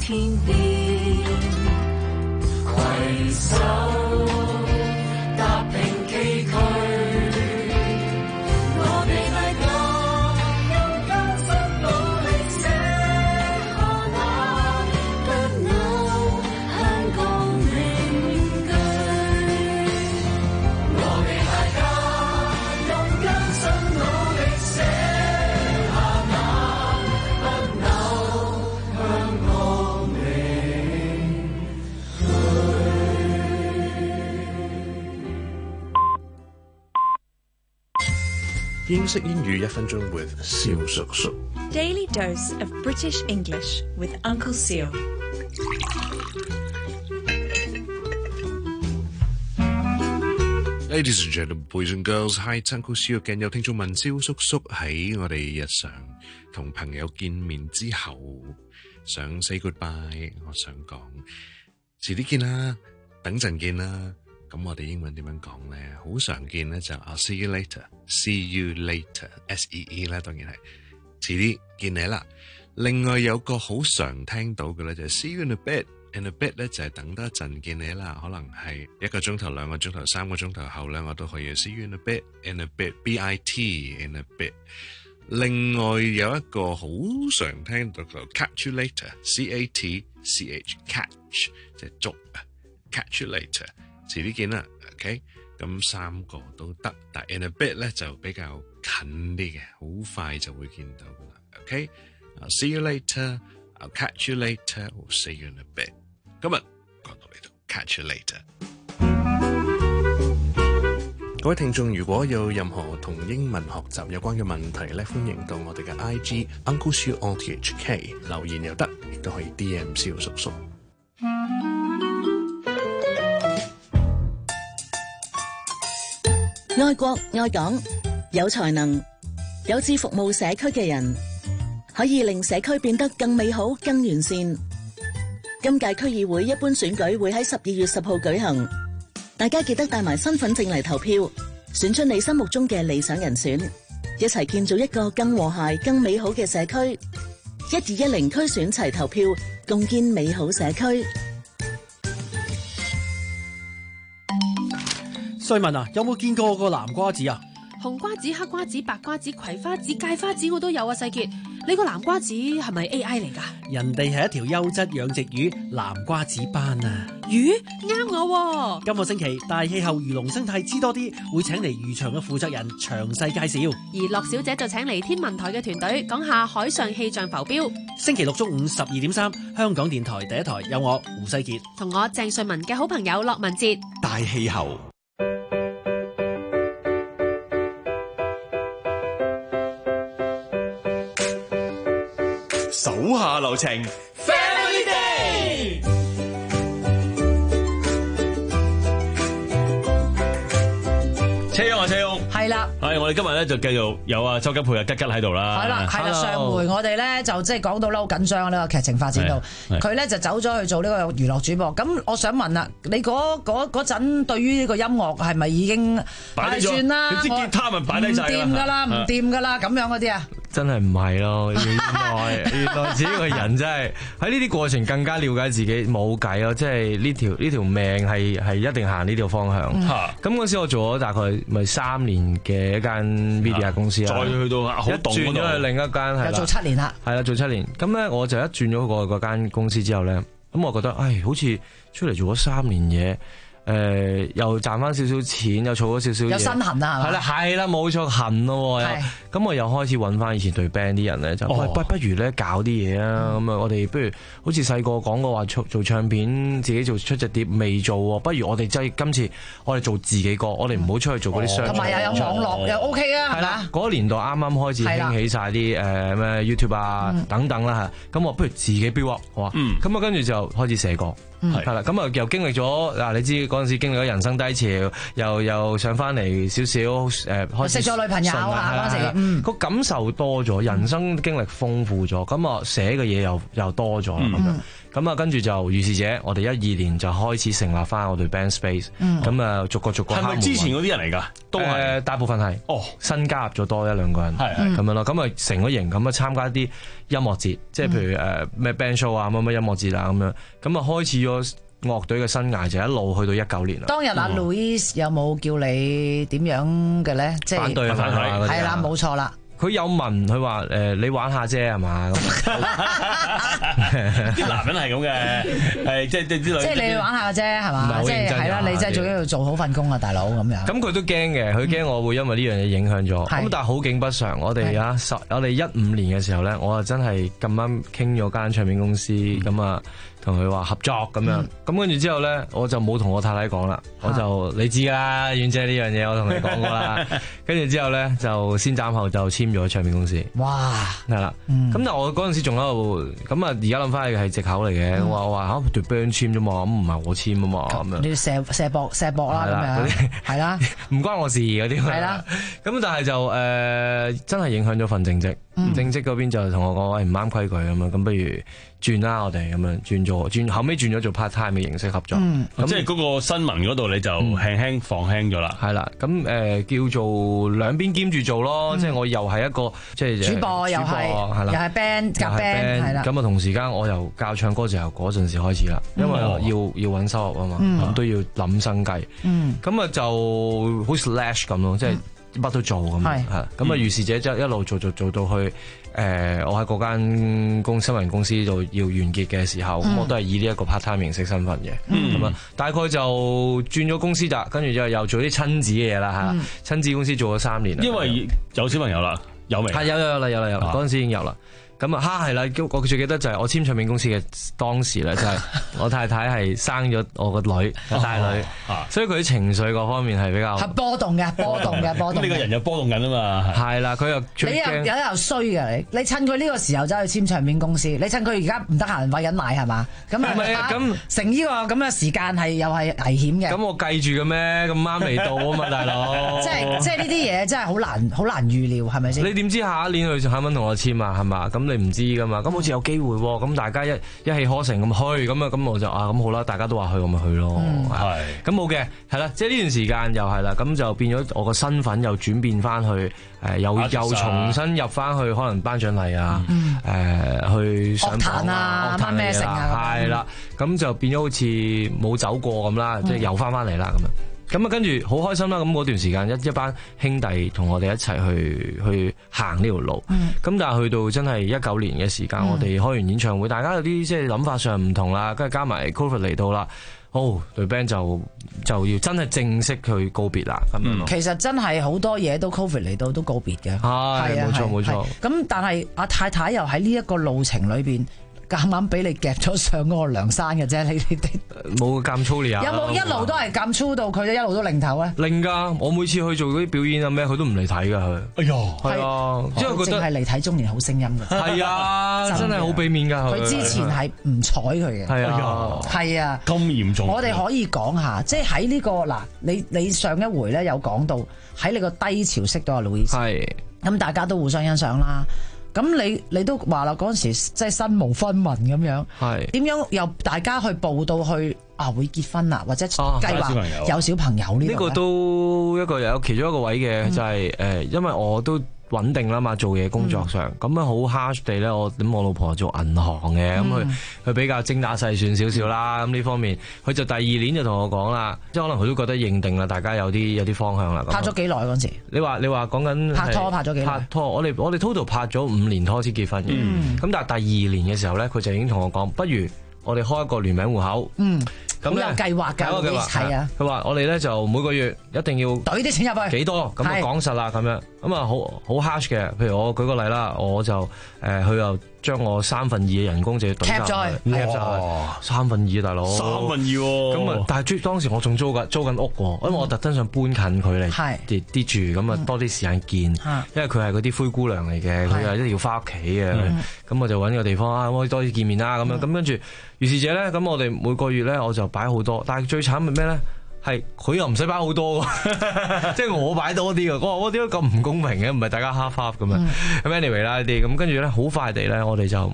天邊，攜手踏平崎嶇。我哋大家用艱辛努力寫下那不朽香港名句。我哋大家用艱辛努力寫下那不朽香港名英式英語一分鐘 with 蕭叔叔。 Daily dose of British English with Uncle Seal. Ladies and gentlemen, boys and girls, hi, it's Uncle Seal again。有聽眾問蕭叔叔喺我哋日常同朋友見面之後，想 say goodbye， 我想講遲啲見啦，等陣見啦。咁我哋英文點樣講咧？好常見咧就 I'll see you later，see you later，S E E 啦，當然係遲啲見你啦。另外有個好常聽到嘅咧就係 see you in a bit，in a bit 咧就係等多一陣見你啦，可能係一個鐘頭、兩個鐘頭、三個鐘頭後咧，我都可以 see you in a bit，in a bit，B I T，in a bit。另外有一個好常聽到就 catch you later，C A T C H，catch 即係捉啊 ，catch you later。遲啲見啦 ，OK， 咁三個都得，但 in a bit 咧就比較近啲嘅，好快就會見到噶啦 ，OK，I'll see you later，I'll catch you later，or see you in a bit。今日講到呢度 ，catch you later。各位聽眾，如果有任何同英文學習有關嘅問題咧，歡迎到我哋嘅 I G Uncle Siu O T H K 留言又得，亦都可以 D M 蕭叔叔。 愛國愛港，有才能、有志服務社區嘅人，可以令社區變得更美好、更完善。今屆區議會一般選舉會喺十二月十號舉行，大家記得帶埋身份證嚟投票，選出你心目中嘅理想人選，一齊建造一個更和諧、更美好嘅社區。一二一零區選齊投票，共建美好社區。 瑞文啊，有冇見過個南瓜子啊？ 紅瓜子、黑瓜子、白瓜子、葵花子、芥花子我都有啊！世傑，你個南瓜子係咪 A I 嚟㗎？ 人哋係一條優質養殖魚，南瓜子斑啊！ 魚啱我喎。 今個星期大氣候魚龍生態知多啲，會請嚟漁場嘅負責人詳細介紹。 而樂小姐就請嚟天文台嘅團隊講下海上氣象浮標。 星期六中午十二點三，香港電台第一台有我胡世傑同我鄭瑞文嘅好朋友樂文哲。 大氣候。 手下留情 ，Family Day。 車翁啊，車翁， 係啦， 係我哋今日咧就繼續有啊周吉佩啊吉吉喺度啦。 係啦，係啦，上回我哋咧就即係講到咧好緊張呢個劇情發展到，佢咧就走咗去做呢個娛樂主播。咁我想問啦，你嗰嗰嗰陣對於呢個音樂係咪已經擺低咗？ 算啦， 你知吉他咪擺低晒啦， 唔掂噶啦，唔掂噶啦，咁樣嗰啲啊？ 真係唔係咯，原來原來自己個人真係喺呢啲過程更加了解自己，冇計咯，即係呢條呢條命係係一定行呢條方向。咁嗰、嗯、時我做咗大概咪三年嘅一間 media 公司啦， 再去到好動嗰度，一轉咗去另一間係啦， 做七年啦， 係啦做七年。咁咧我就一轉咗過嗰間公司之後咧，咁我覺得唉，好似出嚟做咗三年嘢。誒、呃、又賺翻少少錢，又儲咗少少嘢， 有身痕啊， 係啦，係啦，冇錯，痕咯。咁我又開始揾翻以前對 band 啲人咧，就喂、哦，不不如咧搞啲嘢啊！咁啊、嗯，我哋不如好似細個講過話做做唱片，自己做出隻碟未做喎，不如我哋即係今次我哋做自己歌，我哋唔好出去做嗰啲商。同埋又有網絡又 OK 啊，係啦。嗰、那個、年代啱啱開始興起晒啲誒咩 YouTube 啊、嗯、等等啦嚇，咁我不如自己 build up 好啊，咁啊跟住就開始寫歌。係啦，咁啊、嗯、又經歷咗嗱，你知嗰陣時經歷咗人生低潮，又又上翻嚟少少誒，開始識咗女朋友啊嗰陣時， 個、嗯、感受多咗，人生經歷豐富咗，咁啊寫嘅嘢又又多咗咁樣，咁、 咁啊，跟住就如是者，我哋一二年就開始成立翻我哋 band space，咁啊、嗯、逐個逐個。 係咪之前嗰啲人嚟㗎？都係、 呃、大部分係。哦，新加入咗多一兩個人， 係咁樣咯。咁啊成咗型，咁啊參加啲音樂節，即係譬如誒咩 band show 啊，乜乜音樂節啊咁樣，咁啊開始咗樂隊嘅生涯，就一路去到一九年啦。 當日阿 Louis 有冇叫你點樣嘅咧？即係反對反對， 係啦，冇錯啦。 佢有問佢話誒你玩下啫係嘛？ 啲男人係咁嘅，係即係啲女。 即係你玩下啫係嘛？即係係啦，你真係最緊要做好份工啊，大佬咁樣。 咁佢都驚嘅，佢驚我會因為呢樣嘢影響咗。咁、嗯、但係好景不常，我哋啊十我哋一五年嘅時候咧，我啊真係咁啱傾咗間唱片公司咁啊。嗯同佢話合作咁樣，咁跟住之後咧，我就冇同我太太講啦，我就你知啦，遠姐呢樣嘢我同你講過啦。跟住之後咧，就先斬後就簽咗唱片公司。 哇， 係啦，咁、嗯、但係我嗰陣時仲喺度，咁啊而家諗翻去係藉口嚟嘅。我話我話嚇對 band 簽啫嘛，咁唔係我簽啊嘛，咁樣。你射射博射博啦咁樣，係啦， 唔關我事嗰啲。係啦，咁但係就誒、呃、真係影響咗份正職。嗯、正職嗰邊就同我講，喂唔啱規矩咁樣，咁不如轉啦我哋咁樣轉咗，轉後尾轉咗做 part time 嘅形式合作。咁、嗯、 即係嗰個新聞嗰度你就輕輕放輕咗啦。 係、嗯、啦，咁誒、呃、叫做兩邊兼住做咯，嗯、即係我又係一個即係主播，又係又係 band 夾 band 係啦。咁啊同時間我又教唱歌，就由嗰陣時開始啦，因為要、嗯、要揾收入啊嘛，咁、嗯、都要諗生計。咁、嗯、啊就好似 slash 咁咯，即係。乜都做咁，係咁啊！如是者即係一路做做做到去誒、呃，我喺嗰間公新聞公司度要完結嘅時候，咁、嗯、我都係以呢一個 part time 形式身份嘅，咁、嗯、啊，大概就轉咗公司咋，跟住之後又做啲親子嘅嘢啦嚇，親子公司做咗三年啦， 因為有小朋友啦，有未？ 係有有啦有啦有啦，嗰陣、啊、時已經有啦。咁啊，哈係啦！我最記得就係我簽唱片公司嘅當時咧，就係我太太係生咗我個女，個大女，所以佢啲情緒各方面係比較係波動嘅，波動嘅，波動。 咁你個人又波動緊啊嘛？係啦，佢又你又有又衰嘅你，你趁佢呢個時候走去簽唱片公司，你趁佢而家唔得閒餵緊奶係嘛？咁啊，咁成呢個咁嘅時間係又係危險嘅。 咁我計住嘅咩？咁啱未到啊嘛，大佬。 即係即係呢啲嘢真係好難好難預料係咪先？ 你點知下一年佢肯唔肯同我簽啊？係嘛？咁。你唔知噶嘛？咁好似有機會喎，咁大家一一氣呵成咁去，咁啊，咁我就啊，咁好啦，大家都話去，我咪去咯。係、嗯，咁冇嘅，係啦，即係呢段時間又係啦，咁就變咗我個身份又轉變翻去，誒，又又重新入翻去可能頒獎禮啊，誒、嗯呃，去上堂啊，樂壇咩成啊，係啦，咁就變咗好似冇走過咁啦，即係又翻翻嚟啦咁樣。咁啊，跟住好開心啦！咁嗰段時間一一班兄弟同我哋一齊去去行呢條路。咁、嗯、但係去到真係一九年嘅時間、嗯，我哋開完演唱會，大家有啲即係諗法上唔同啦，跟住加埋 Covid 嚟到啦，哦，隊 band 就就要真係正式去告別啦咁樣咯。 其實真係好多嘢都 Covid 嚟到都告別嘅。係冇錯冇錯。咁但係阿太太又喺呢一個路程裏邊。啱啱俾你夾咗上嗰個梁山嘅啫，你你冇咁粗嚟啊！ 有冇一路都係咁粗到佢一路都擰頭咧？ 擰噶，我每次去做嗰啲表演啊咩，佢都唔嚟睇噶佢。哎呀，係啊，因為覺得係嚟睇中年好聲音嘅。 係啊，真係好俾面噶佢。 佢之前係唔睬佢嘅。 係啊， 係啊， 咁嚴重。 我哋可以講下，即係喺呢個嗱，你你上一回咧有講到喺你個低潮識到阿 Louis，係咁大家都互相欣賞啦。咁你你都話啦，嗰陣時即係身無分文咁樣，係點樣由大家去報到去啊會結婚啊，或者計劃有小朋友呢？呢、 呢個都一個有其中一個位嘅、嗯，就係、是、誒，因為我都穩定啦嘛，做嘢工作上咁啊好 harsh 地咧，我咁我老婆做銀行嘅，咁佢佢比較精打細算少少啦，咁呢方面佢就第二年就同我講啦，即係可能佢都覺得認定啦，大家有啲有啲方向啦。 拍咗幾耐嗰陣時？ 你話你話講緊拍拖拍咗幾耐？ 拍拖我哋我哋 total 拍咗五年拖先結婚嘅，咁、嗯、但係第二年嘅時候咧，佢就已經同我講，不如我哋開一個聯名戶口。嗯。咁有計劃㗎，係啊！佢話我哋咧就每個月一定要懟啲錢入去， 幾多咁啊講實啦咁樣，咁啊好好 harsh 嘅。譬如我舉個例啦，我就誒佢又將我三分二嘅人工就要懟曬去，抌曬去，三分二大佬， 三分二喎。 咁啊，但係當時我仲租緊租緊屋喎，因為我特登想搬近佢嚟啲啲住，咁啊多啲時間見，因為佢係嗰啲灰姑娘嚟嘅，佢係一定要翻屋企嘅，咁我就揾個地方啊，可以多啲見面啦咁樣，咁跟住於是者咧，咁我哋每個月咧我就擺好多，但係最慘係咩咧？係佢又唔使擺好多，即係我擺多啲嘅。我話我點解咁唔公平嘅？唔係大家half half 咁樣。咁 anyway 啦啲，咁跟住咧好快地咧，我哋就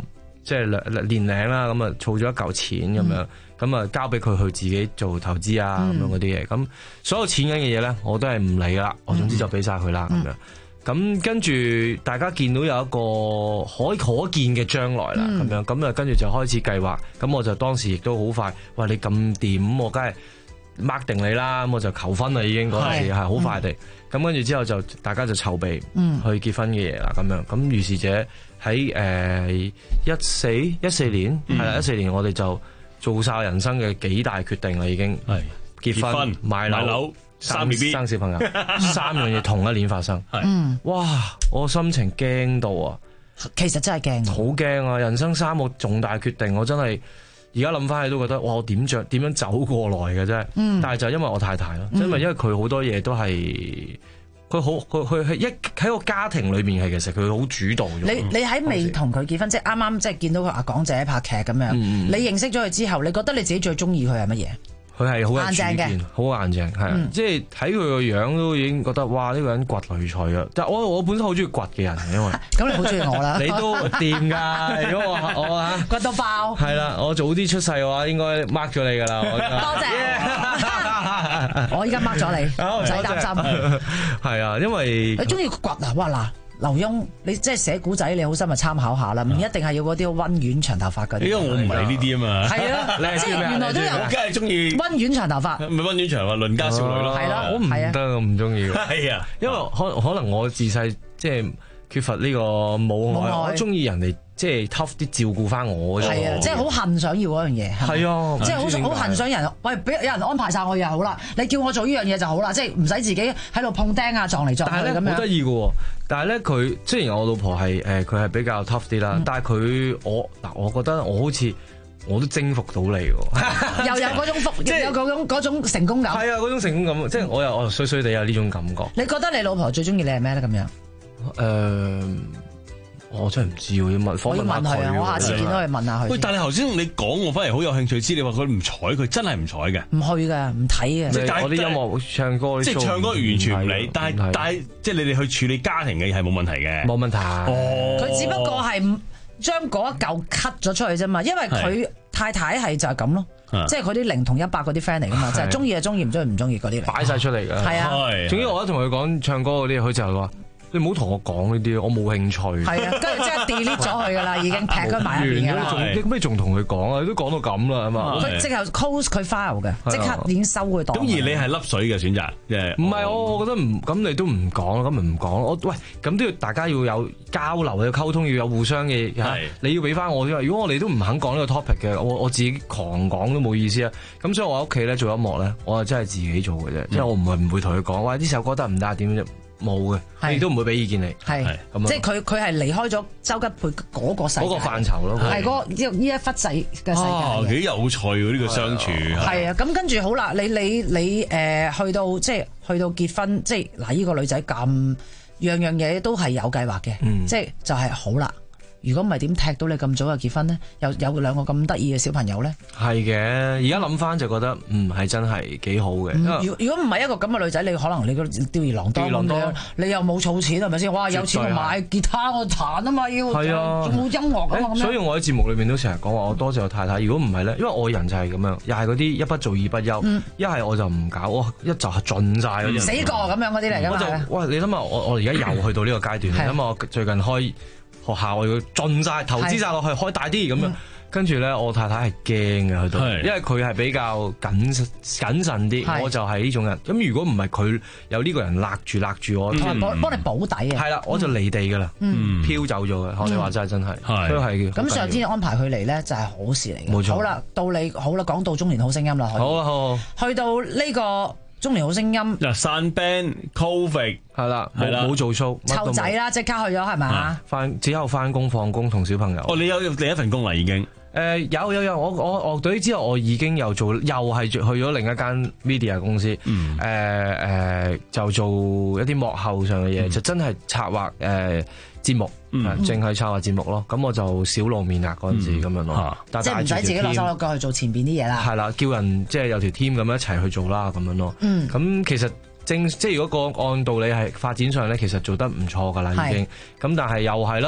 即係兩年零啦，咁啊儲咗一嚿錢咁樣，咁啊交俾佢去自己做投資啊咁樣嗰啲嘢，咁所有錢緊嘅嘢咧，我都係唔理噶啦，我總之就俾晒佢啦咁樣。咁跟住大家見到有一個可可見嘅將來啦，咁樣咁啊跟住就開始計劃，咁我就當時亦都好快，喂你咁掂，我梗係 mark 定你啦，咁我就求婚啦已經嗰陣時係好快地，咁跟住之後就大家就籌備去結婚嘅嘢啦，咁樣咁於是者喺誒一四一四年係啦，一四年我哋就做晒人生嘅幾大決定啦，已經係結婚、結婚買樓、買樓生 B B 生小朋友，三樣嘢同一年發生， 嗯， 哇！我心情驚到啊， 其實真係驚， 好驚啊！人生三個重大決定，我真係而家諗翻起都覺得，哇！我點着點樣走過來嘅啫，嗯，但係就因為我太太咯，嗯，因為因為佢好多嘢都係。佢好，佢佢係一喺個家庭裏面係其實佢好主導。 你你喺未同佢結婚，即係啱啱即係見到佢阿港姐拍劇咁樣，嗯，你認識咗佢之後，你覺得你自己最中意佢係乜嘢？佢係好硬淨嘅， 好硬淨係，嗯，即係睇佢個樣都已經覺得哇！呢，這個人掘雷財啊！但係我我本身好中意掘嘅人，因為咁你好中意我啦， 你都掂㗎。如果我我啊掘到爆， 係啦，我早啲出世嘅話，應該 mark 咗你㗎啦。 多謝。我依家 mark 咗你，唔使擔心。 係啊，因為你中意掘啊！哇嗱，劉墉，你即係寫古仔，你好心咪參考下啦，唔一定係要嗰啲溫婉長頭髮嗰啲。 因為我唔係呢啲啊嘛。 係啊，即係原來都有。 我梗係中意溫婉長頭髮。 唔係溫婉長啊，鄰家少女咯。 係啦， 我唔得，我唔中意。 係啊， 因為可可能我自細即係缺乏呢個母愛，我中意人哋。即係 tough 啲照顧翻我嘅， 係啊，即係好恨想要嗰樣嘢， 係啊， 即係好好恨想人，喂，俾有人安排晒我又好啦，你叫我做呢樣嘢就好啦，即係唔使自己喺度碰釘啊撞嚟撞去咁樣。 好得意嘅，但係咧佢雖然我老婆係誒佢係比較 tough 啲啦，嗯，但係佢我嗱我覺得我好似我都征服到你喎， 又有嗰種福，即係有嗰種嗰種成功感， 係啊嗰種成功感，即係我又我衰衰地有呢種感覺。 你覺得你老婆最中意你係咩咧？咁樣誒。我真係唔知喎，要問訪問下佢。 我下次見到佢問下佢。 喂，但係頭先你講，我反而好有興趣知你話佢唔睬佢，真係唔睬嘅。 唔去㗎，唔睇嘅。 即係我啲音樂唱歌， 即係唱歌完全唔理。但係但係，即係你哋去處理家庭嘅嘢係冇問題嘅。 冇問題。 哦。佢只不過係將嗰一嚿 cut 咗出去啫嘛，因為佢太太係就係咁咯。即係佢啲零同一百嗰啲 friend 嚟㗎嘛，就係中意就中意，唔中意唔中意嗰啲嚟。 擺晒出嚟㗎。 係啊。 總之我一同佢講唱歌嗰啲，佢就係話。你唔好同我講呢啲，我冇興趣。 係啊，跟住即係 delete 咗佢噶啦，已經劈佢埋一邊㗎啦。 咁你仲同佢講啊？你都講到咁啦，係嘛？ 佢即係 close 佢 file 嘅，即刻已經收佢檔。 咁而你係粒水嘅選擇， 唔係我，我覺得唔咁你都唔講，咁咪唔講。我喂咁都要大家要有交流，要溝通，要有互相嘅。你要俾翻我，如果我哋都唔肯講呢個 topic 嘅，我我自己狂講都冇意思啊。咁所以我喺屋企咧做音樂咧，我係真係自己做嘅啫，即係我唔係唔會同佢講，哇！呢首歌得唔得？點啫？冇嘅，你都唔會俾意見你。 係，即係佢佢係離開咗周吉佩嗰個世界， 嗰個範疇咯。 係嗰呢呢一忽世嘅世界。 幾有趣喎！呢個相處。 係啊，咁跟住好啦，你你你誒去到即係去到結婚，即係嗱呢個女仔咁樣樣嘢都係有計劃嘅，即係就係好啦。如果唔係點踢到你咁早就結婚呢？有有兩個咁得意嘅小朋友呢？ 係嘅，而家諗翻就覺得嗯係真係幾好嘅。 如如果唔係一個咁嘅女仔，你可能你個吊兒郎當咁樣，你又冇儲錢係咪先？哇！有錢我買吉他我彈啊嘛，要係啊， 冇音樂咁。 所以我喺節目裏面都成日講話，我多謝我太太。如果唔係呢，因為我人就係咁樣，又係嗰啲一不做二不休，一係我就唔搞，我一就係盡晒嗰啲。 死過咁樣嗰啲嚟㗎嘛。 哇！你諗下，我我而家又去到呢個階段，你諗下我最近開學校我要盡晒投資晒落去，開大啲咁樣，跟住咧我太太係驚嘅去到，因為佢係比較謹謹慎啲，我就係呢種人。咁如果唔係佢有呢個人勒住勒住我， 同埋幫幫你保底啊， 係啦，我就離地噶啦，飄走咗嘅。學你話齋真係，都係。 咁上天安排佢嚟咧，就係好事嚟嘅。冇錯。好啦，到你好啦，講到中年好聲音啦， 好啊好。 去到呢個中年好聲音嗱，散 band covid 係啦，冇冇做 show， 湊仔啦，即刻去咗係嘛？ 翻只有翻工放工同小朋友。 哦，你有另一份工啦已經。 誒有有有，我我樂隊之後我已經又做，又係去咗另一間 media 公司。嗯。誒誒，就做一啲幕後上嘅嘢，就真係策劃誒節目，淨係策劃節目咯。咁我就少露面啦嗰陣時咁樣咯。 即係唔使自己落手落腳去做前邊啲嘢啦。 係啦，叫人即係有條 team 咁樣一齊去做啦，咁樣咯。嗯。咁其實。正即係如果個按道理係發展上咧，其實做得唔錯噶啦，已經咁，但係又係啦，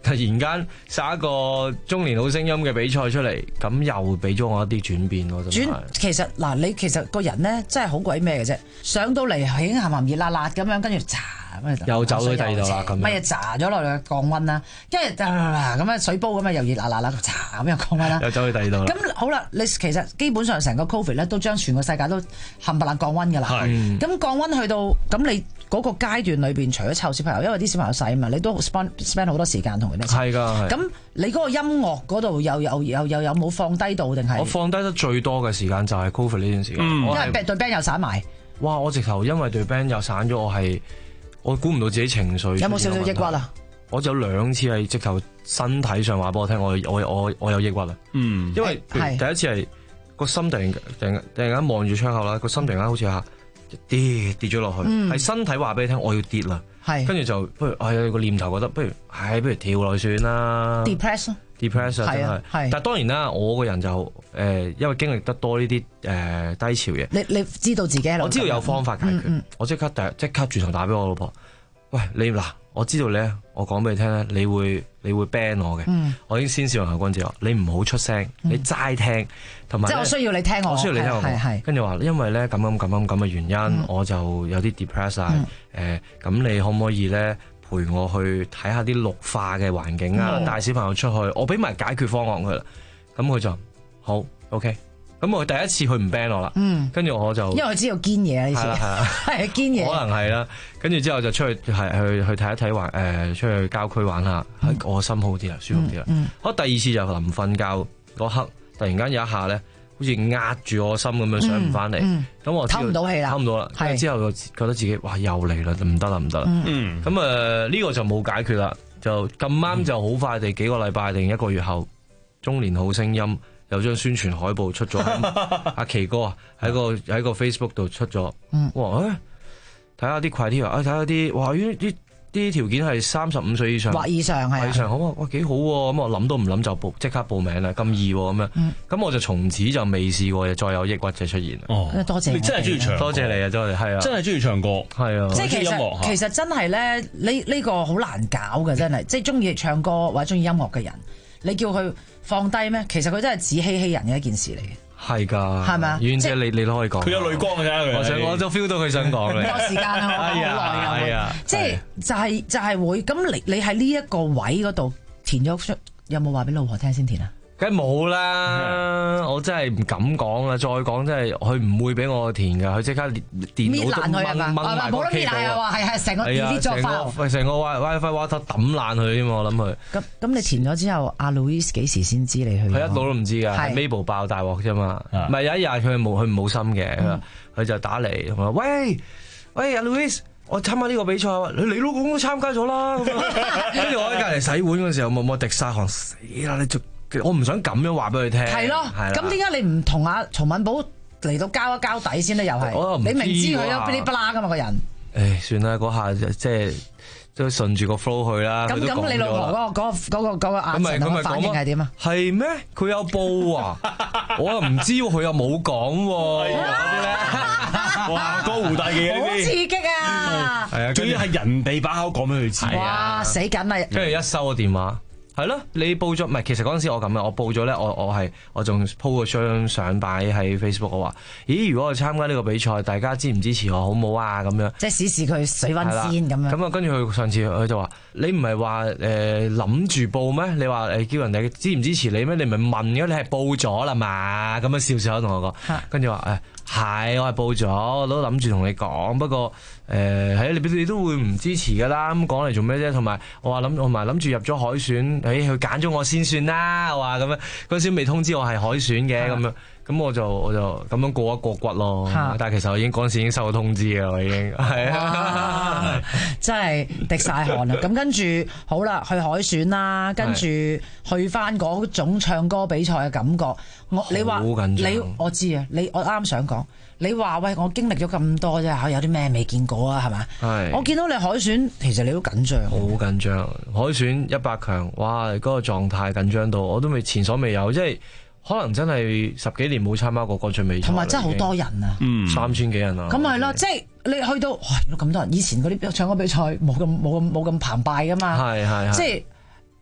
突然間殺一個中年好聲音嘅比賽出嚟，咁又俾咗我一啲轉變咯，真係。 轉其實嗱，你其實個人咧真係好鬼咩嘅啫，上到嚟已經鹹鹹熱辣辣咁樣，跟住炸。 又走去第二度啦，咁乜嘢炸咗落去降溫啦，跟住咁樣水煲咁樣又熱辣辣啦，炸咁又降溫啦， 又走去第二度啦。 咁好啦，你其實基本上成個 Covid 咧都將全個世界都冚唪唥降溫㗎啦。咁降溫去到咁你嗰個階段裏邊，除咗湊小朋友，因為啲小朋友細啊嘛，你都 spend spend 好多時間同佢哋一齊。 係㗎。 咁你嗰個音樂嗰度又又又又有冇放低到定係？ 我放低得最多嘅時間就係 Covid 呢段時間， 因為對 band 又散埋。 哇！我直頭因為對 band 又散咗，我係。我估唔到自己情緒有冇少少抑鬱啊？ 我有兩次係直頭身體上話俾我聽，我我我我有抑鬱啊！嗯，因為第一次係個心突然突然突然間望住窗口啦，個心突然間好似下跌跌咗落去，係、嗯、身體話俾你聽我要跌啦，跟住就不如係有個念頭覺得不如唉不如跳落去算啦 ，depress 咯 ，depress 啊真係，但係當然啦，我個人就誒、呃、因為經歷得多呢啲誒低潮嘅， 你你知道自己我知道有方法解決，嗯嗯、我即刻第即刻轉頭打俾我老婆。喂，你嗱，我知道咧，我講俾你聽咧，你會你會 ban 我嘅，嗯、我已經先試同劉君子話，你唔好出聲，嗯、你齋聽，同埋即係我需要你聽我， 我需要你聽我講，跟住話，因為咧咁咁咁咁咁嘅原因，嗯、我就有啲 depress 啊，誒、嗯，咁、呃、你可唔可以咧陪我去睇下啲綠化嘅環境啊，帶、嗯、小朋友出去，我俾埋解決方案佢啦，咁佢就好 OK。咁我第一次佢唔 ban 我啦，跟住、嗯、我就因為佢知道堅嘢啊呢次，係堅嘢， 可能係啦。跟住之後就出去係去去睇一睇玩，誒出去郊區玩下，嗯、我心好啲啦，舒服啲啦。我、嗯嗯、第二次就臨瞓覺嗰刻，突然間有一下咧，好似壓住我心咁樣上唔翻嚟，咁、嗯嗯、我唞唔到氣啦， 唞唔到啦。跟住之後就覺得自己哇又嚟啦，唔得啦唔得啦。咁誒呢個就冇解決啦，就咁啱就好快地幾個禮拜定一個月後，中年好聲音。有張宣傳海報出咗，阿奇哥啊喺個喺個 Facebook 度出咗，哇！睇下啲 criteria，啊睇下啲，哇！呢啲啲條件係三十五歲以上或以上係， 以上好啊，哇幾好喎！咁我諗都唔諗就報即刻報名啦，咁易咁樣，咁、嗯、我就從此就未試過再有抑鬱嘅出現。 哦， 多謝你真係中意唱， 多謝你啊，多謝係啊， 真係中意唱歌，係啊， 即係其實其實真係咧，呢呢、呢個好難搞嘅，真係，即係中意唱歌或者中意音樂嘅人，你叫佢放低咩？其實佢真係自欺欺人嘅一件事嚟嘅。 係㗎， 係咪啊？ 遠姐，你你都可以講。 佢有淚光㗎啫， 我想我都 feel 到佢想講嘅。 多時間啊，好耐㗎。即係就係就係會咁，你你喺呢一個位嗰度填咗出，有冇話俾老婆聽先填啊？ 梗係冇啦，我真係唔敢講啦。再講真係，佢唔會俾我填㗎，佢即刻電腦都掹掹埋個 key 度啊！ 係係成個 delete 咗 file， 喂成個 WiFi router 抌爛佢添嘛，我諗佢。 咁咁你填咗之後，阿 Louis 幾時先知你去？ 佢一路都唔知㗎，係 Mabel 爆大鑊啫嘛。唔係有一日佢冇佢冇心嘅，佢就打嚟同我話：喂喂，阿 Louis，我參加呢個比賽，你你老公都參加咗啦。跟住我喺隔離洗碗嗰時候，默默滴晒汗，死啦！你做我唔想咁樣話俾佢聽。 係咯，咁點解你唔同阿曹敏寶嚟到交一交底先咧？又係你明知佢都噼哩啪啦噶嘛個人。 誒，算啦，嗰下即係都順住個 flow 去啦。 咁咁，你老婆嗰個嗰個嗰個嗰個眼神嘅反應係點啊？ 係咩？佢有報啊？我又唔知喎，佢又冇講喎。 哇！江湖大忌啊！ 好刺激啊！ 係啊， 仲要係人哋把口講俾佢知。 哇！死緊啦！ 跟住一收個電話。係咯，你報咗唔係？其實嗰陣時我咁嘅，我報咗咧，我我係我仲 po 個張相擺喺 Facebook，我話：咦，如果我參加呢個比賽，大家支唔支持我好唔好啊？咁樣即係試試佢水溫先咁樣。 咁啊，跟住佢上次佢就話：你唔係話誒諗住報咩？你話誒叫人哋支唔支持你咩？你咪問嘅，你係報咗啦嘛？咁樣笑笑同我講，跟住話誒。係，我係報咗，我都諗住同你講。不過誒，係、呃、你你都會唔支持噶啦。咁講嚟做咩啫？同埋我話諗，同埋諗住入咗海選，誒、哎，佢揀咗我先算啦。我話咁樣，嗰陣時未通知我係海選嘅，咁樣，咁我就我就咁樣過一過骨咯。但係其實我已經嗰陣時已經收到通知嘅，我已經係啊， 真係滴晒汗啦。咁跟住好啦，去海選啦，跟住去翻嗰種唱歌比賽嘅感覺。我你話你我知啊，你我啱想講，你話喂，我經歷咗咁多啫，有啲咩未見過啊？係咪？係。我見到你海選，其實你都緊張。好緊張，海選一百強，哇！嗰個狀態緊張到，我都未前所未有，即係可能真係十幾年冇參加過歌唱比賽。 同埋真係好多人啊， 嗯，三千幾人啊。 咁咪咯，即係你去到哇，原來咁多人。以前嗰啲唱歌比賽冇咁冇咁冇咁澎湃噶嘛。係係係。即係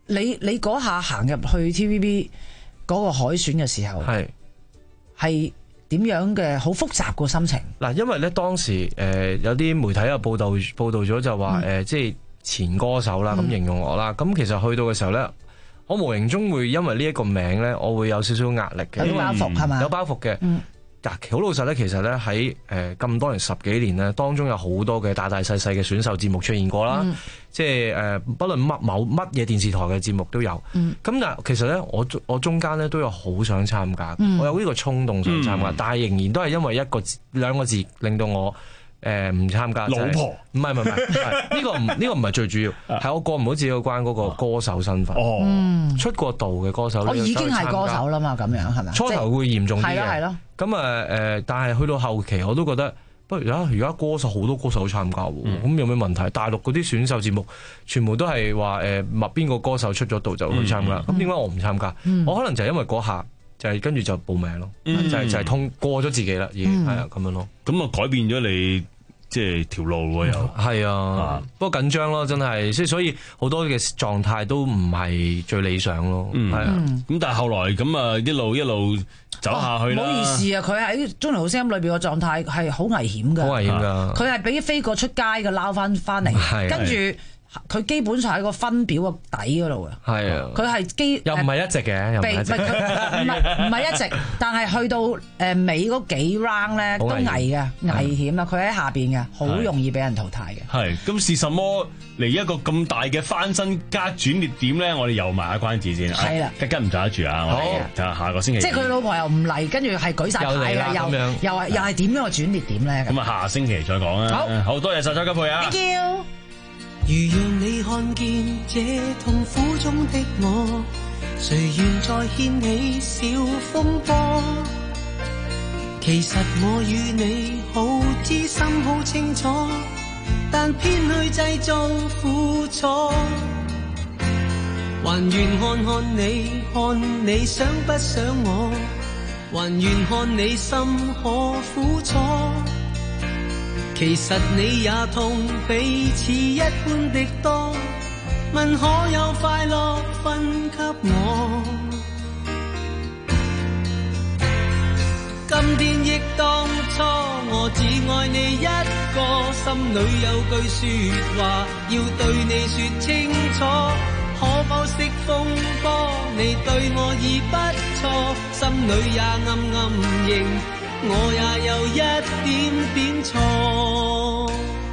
你你嗰下行入去 T V B 嗰個海選嘅時候， 係係點樣嘅？好複雜個心情。 嗱，因為咧當時誒、呃、有啲媒體有報道報道咗就話誒、嗯呃，即係前歌手啦，咁、嗯、形容我啦。咁其實去到嘅時候咧，我無形中會因為呢一個名咧，我會有少少壓力嘅， 有包袱係嘛？ 有包袱嘅。嗯好老實咧，其實咧喺誒咁多年十幾年咧，當中有好多嘅大大細細嘅選秀節目出現過啦，嗯、即係誒，不論乜某乜嘢電視台嘅節目都有。咁、嗯、但係其實咧，我我中間咧都有好想參加，嗯、我有呢個衝動想參加，嗯、但係仍然都係因為一個字兩個字令到我誒唔參加。 老婆唔係唔係唔係，呢個唔呢個唔係最主要，係我過唔到自己有關嗰個歌手身份。 哦， 嗯、 出過道嘅歌手， 我已經係歌手啦嘛，咁樣係咪？ 初頭會嚴重啲嘅， 係咯。 咁啊誒，但係去到後期我都覺得，不如啊，而家歌手好多歌手都參加喎，咁、嗯、有咩問題？大陸嗰啲選秀節目全部都係話誒，麥邊個歌手出咗道就去參加，咁點解我唔參加？嗯、我可能就係因為嗰下就係、是、跟住就報名咯，嗯、就係、是、就係、是、通過咗自己啦，已經係啊咁樣咯。 咁啊改變咗你。即係條路喎又係啊，不過緊張咯，真係，即係所以好多嘅狀態都唔係最理想咯，係啊。 咁但係後來咁啊一路一路走下去啦。 唔好意思啊，佢喺中年好聲音裏邊個狀態係好危險㗎， 好危險㗎。 佢係俾飛過出街嘅撈翻翻嚟，跟住。佢基本上喺個分表個底嗰度嘅， 係啊， 佢係基又唔係一直嘅，又唔係一直， 唔係唔係一直，但係去到誒尾嗰幾 round 咧都危嘅，危險啊！佢喺下邊嘅，好容易俾人淘汰嘅。 係咁是什麼嚟一個咁大嘅翻身加轉捩點咧？我哋又賣下關子先，係啦，吉吉唔阻得住啊！好，睇下下個星期， 即係佢老婆又唔嚟，跟住係舉晒牌嘅，又又係又係點樣個轉捩點咧？ 咁啊，下星期再講啊！好，好多謝晒周吉佩啊！ Thank you。 如讓你看見這痛苦中的我，誰願再掀起小風波？其實我與你好知心好清楚，但偏去製造苦楚。還願看看你，看你想不想我，還願看你心可苦楚。其實你也痛彼此一般的多，問可有快樂分給我？今天憶當初，我只愛你一個，心裏有句說話要對你說清楚，可否熄風波？你對我已不錯，心裏也暗暗認我也有一點點錯，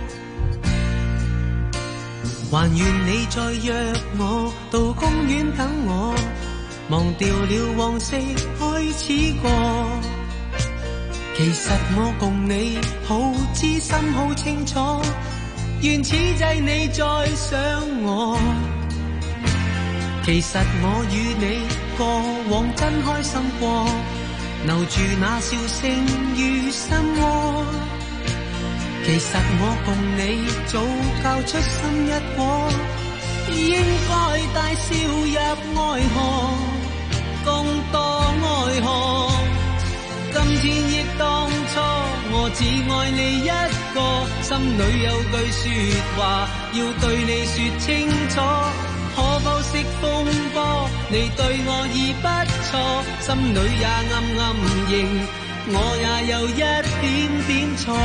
還願你再約我到公園等我，忘掉了往昔開始過。其實我共你好知心好清楚，願此際你再想我。其實我與你過往真開心過，留住那笑聲於心窩。其實我共你早交出心一顆，應該帶笑入愛河，共度愛河。今天憶當初，我只愛你一個，心裏有句說話要對你說清楚，可否熄風波？你對我已不錯，心裏也暗暗認我也有一點點錯。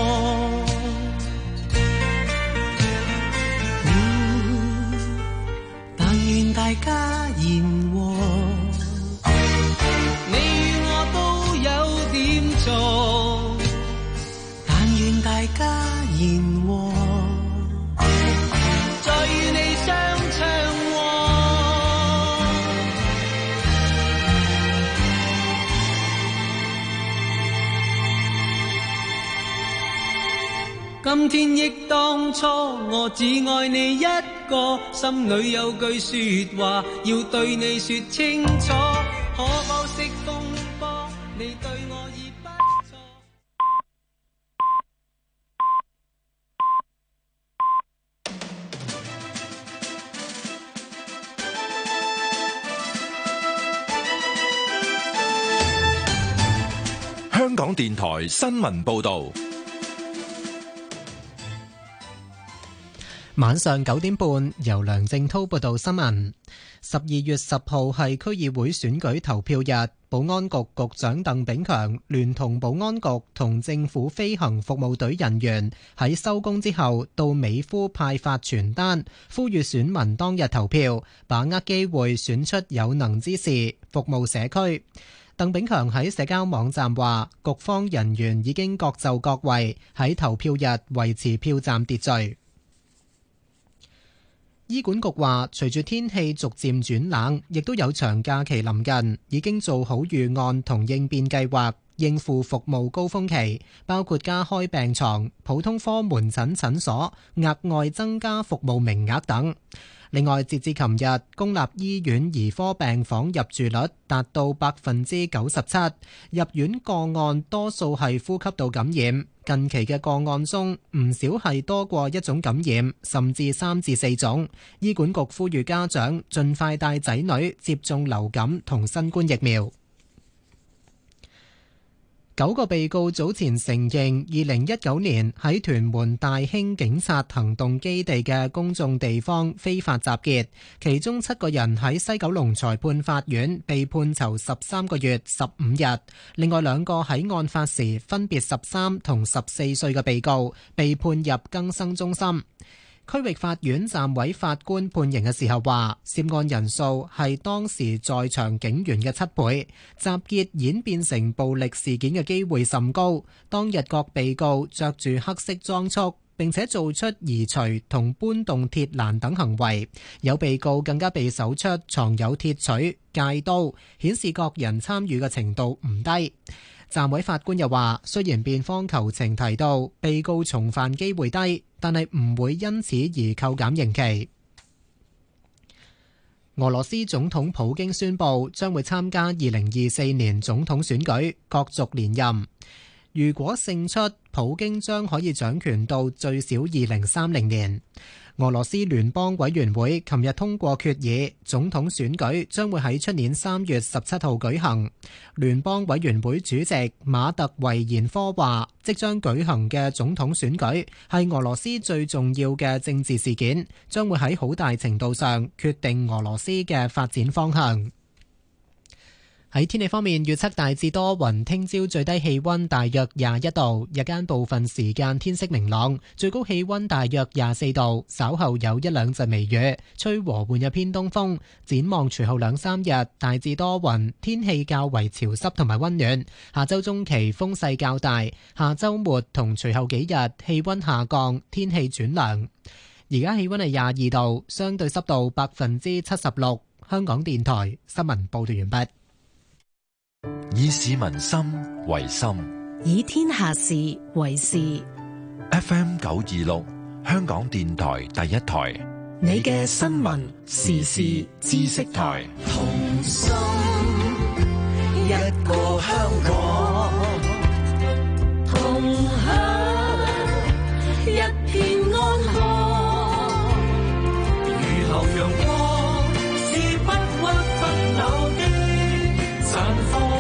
嗯，但願大家言和，你與我都有點錯，但願大家言和，再與你相唱。今天憶當初，我只愛你一個，心裏有句說話要對你說清楚，可否熄風波？你對我已不錯。 香港電台新聞報道。 晚上九點半，由梁正滔報道新聞。十二月十號係區議會選舉投票日，保安局局長鄧炳強聯同保安局同政府飛行服務隊人員喺收工之後到美孚派發傳單，呼籲選民當日投票，把握機會選出有能之士，服務社區。鄧炳強喺社交網站話，局方人員已經各就各位，喺投票日維持票站秩序。醫管局話，隨住天氣逐漸轉冷，亦都有長假期臨近，已經做好預案同應變計劃，應付服務高峰期，包括加開病床、普通科門診診所、額外增加服務名額等。另外，截至琴日，公立醫院兒科病房入住率達到百分之九十七，入院個案多數係呼吸道感染。近期嘅個案中，唔少係多過一種感染，甚至三至四種。醫管局呼籲家長盡快帶仔女接種流感同新冠疫苗。九個被告早前承認二零一九年喺屯門大興警察行動基地嘅公眾地方非法集結，其中七個人喺西九龍裁判法院被判囚十三個月十五日，另外兩個喺案發時分別十三同十四歲嘅被告被判入更生中心。區域法院暫委法官判刑嘅時候話，涉案人數係當時在場警員嘅七倍，集結演變成暴力事件嘅機會甚高。當日各被告着住黑色裝束，並且做出移除同搬動鐵欄等行為，有被告更加被搜出藏有鐵錘、戒刀，顯示各人參與嘅程度唔低。暫委法官又話，雖然辯方求情提到被告重犯機會低，但係唔會因此而扣減刑期。俄羅斯總統普京宣布將會參加二零二四年總統選舉，角逐連任。如果勝出，普京將可以掌權到最少二零三零年。俄羅斯聯邦委員會琴日通過決議，總統選舉將會喺出年三月十七號舉行。聯邦委員會主席馬特維延科話，即將舉行嘅總統選舉係俄羅斯最重要嘅政治事件，將會喺好大程度上決定俄羅斯嘅發展方向。喺天氣方面，預測大致多雲，聽朝最低氣溫大約廿一度，日間部分時間天色明朗，最高氣溫大約廿四度，稍後有一兩陣微雨，吹和緩嘅偏東風。展望隨後兩三日，大致多雲，天氣較為潮濕同埋溫暖。下周中期風勢較大，下周末同隨後幾日氣溫下降，天氣轉涼。而家氣溫係廿二度，相對濕度百分之七十六。香港電台新聞報道完畢。 以市民心為心， 以天下事為事。 F M 九二六，香港電台第一台， 你嘅新聞時事知識台。 同心一個香港，同享一片安康。雨後陽光是不屈不撓的綻放。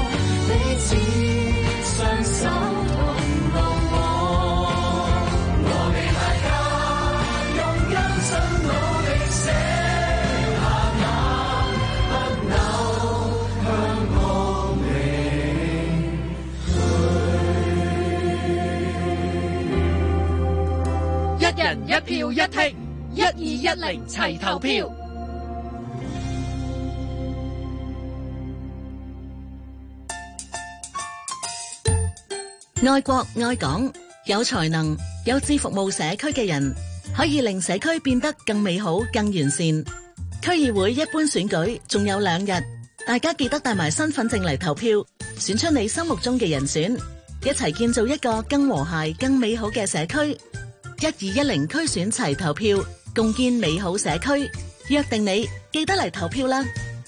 一人一票一聽，一二一零齊投票。 愛國愛港，有才能、有志服務社區嘅人，可以令社區變得更美好、更完善。區議會一般選舉仲有兩日，大家記得帶埋身份證嚟投票，選出你心目中嘅人選，一齊建造一個更和諧、更美好嘅社區。一二一零區選齊投票，共建美好社區。約定你，記得嚟投票啦！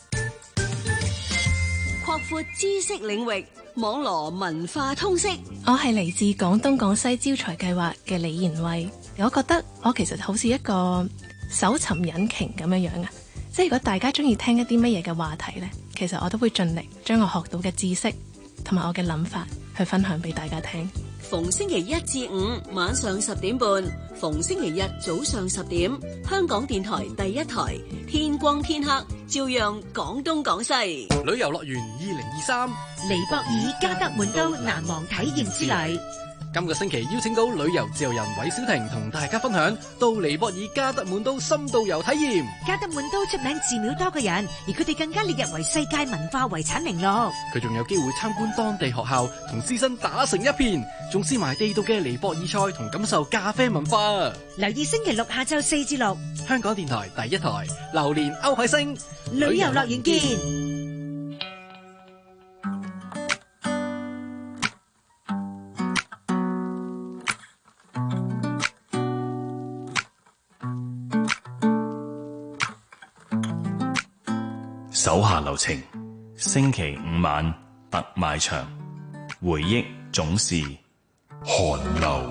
擴闊知識領域，網羅文化通識。 我係嚟自廣東廣西招財計劃嘅李賢慧。我覺得我其實好似一個搜尋引擎咁樣樣啊！即係如果大家中意聽一啲乜嘢嘅話題呢，其實我都會盡力將我學到嘅知識同埋我嘅諗法去分享俾大家聽。 逢星期一至五晚上十點半，逢星期日早上十點，香港電台第一台，天光天黑，照樣講東講西。 旅遊樂園二零二三， 尼泊爾加德滿都難忘體驗之旅。 今個星期邀請到旅遊自由人韋小婷同大家分享到尼泊爾加德滿都深度遊體驗。 加德滿都出名寺廟多個人，而佢哋更加列入為世界文化遺產名錄。 佢仲有機會參觀當地學校，同師生打成一片，仲試埋地道嘅尼泊爾菜同感受咖啡文化。 留意星期六下晝四至六， 香港電台第一台，榴蓮歐海星， 旅遊樂園見。 手下留情，星期五晚特賣場，回憶總是寒流。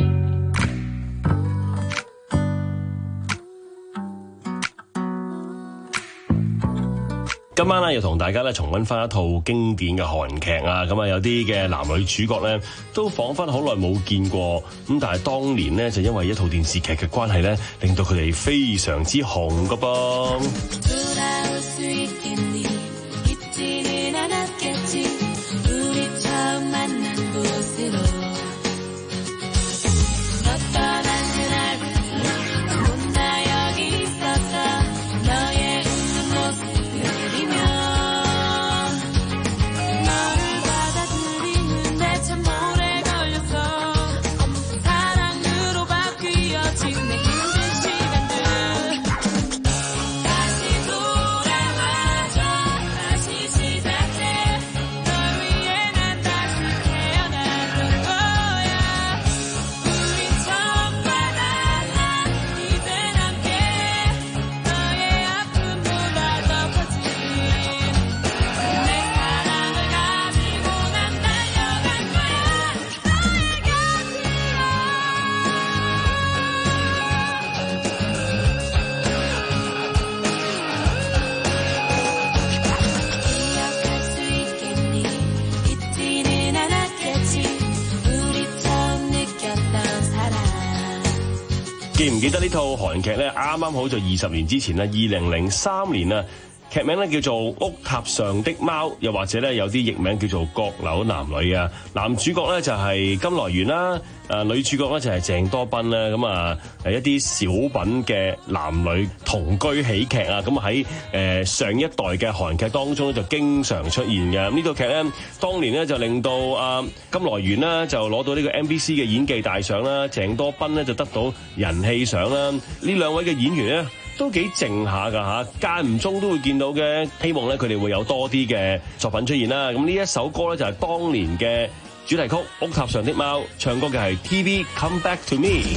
今晚咧又同大家咧重溫翻一套經典嘅韓劇啊，咁啊有啲嘅男女主角咧都彷彿好耐冇見過，咁但係當年呢，就因為一套電視劇嘅關係咧，令到佢哋非常之紅噶噃。記唔記得呢套韓劇咧？啱啱好就二十年之前啦，二零零三年啊，劇名咧叫做《屋塔上的貓》，又或者咧有啲譯名叫做《閣樓男女》啊。男主角咧就係金來源啦，誒女主角咧就係鄭多彬啦。咁啊係一啲小品嘅男女同居喜劇啊。咁喺誒上一代嘅韓劇當中咧就經常出現嘅。咁呢套劇咧當年咧就令到啊金來源啦就攞到呢個 M B C 嘅演技大獎啦，鄭多彬咧就得到人氣獎啦。呢兩位嘅演員咧都幾靜下㗎嚇，間唔中都會見到嘅。希望咧佢哋會有多啲嘅作品出現啦。咁呢一首歌咧就係當年嘅主題曲《屋塔上的貓》，唱歌嘅係 T V Come Back to Me。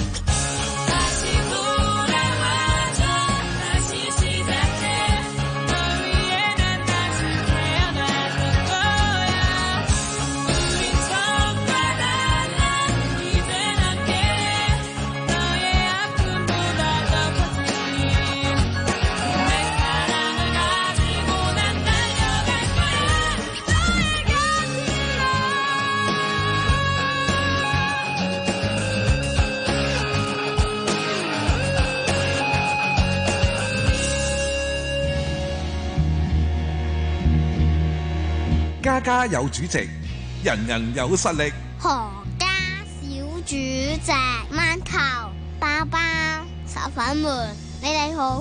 家家有主席，人人有實力。 何家小主席，饅頭、包包、手粉們，你哋好。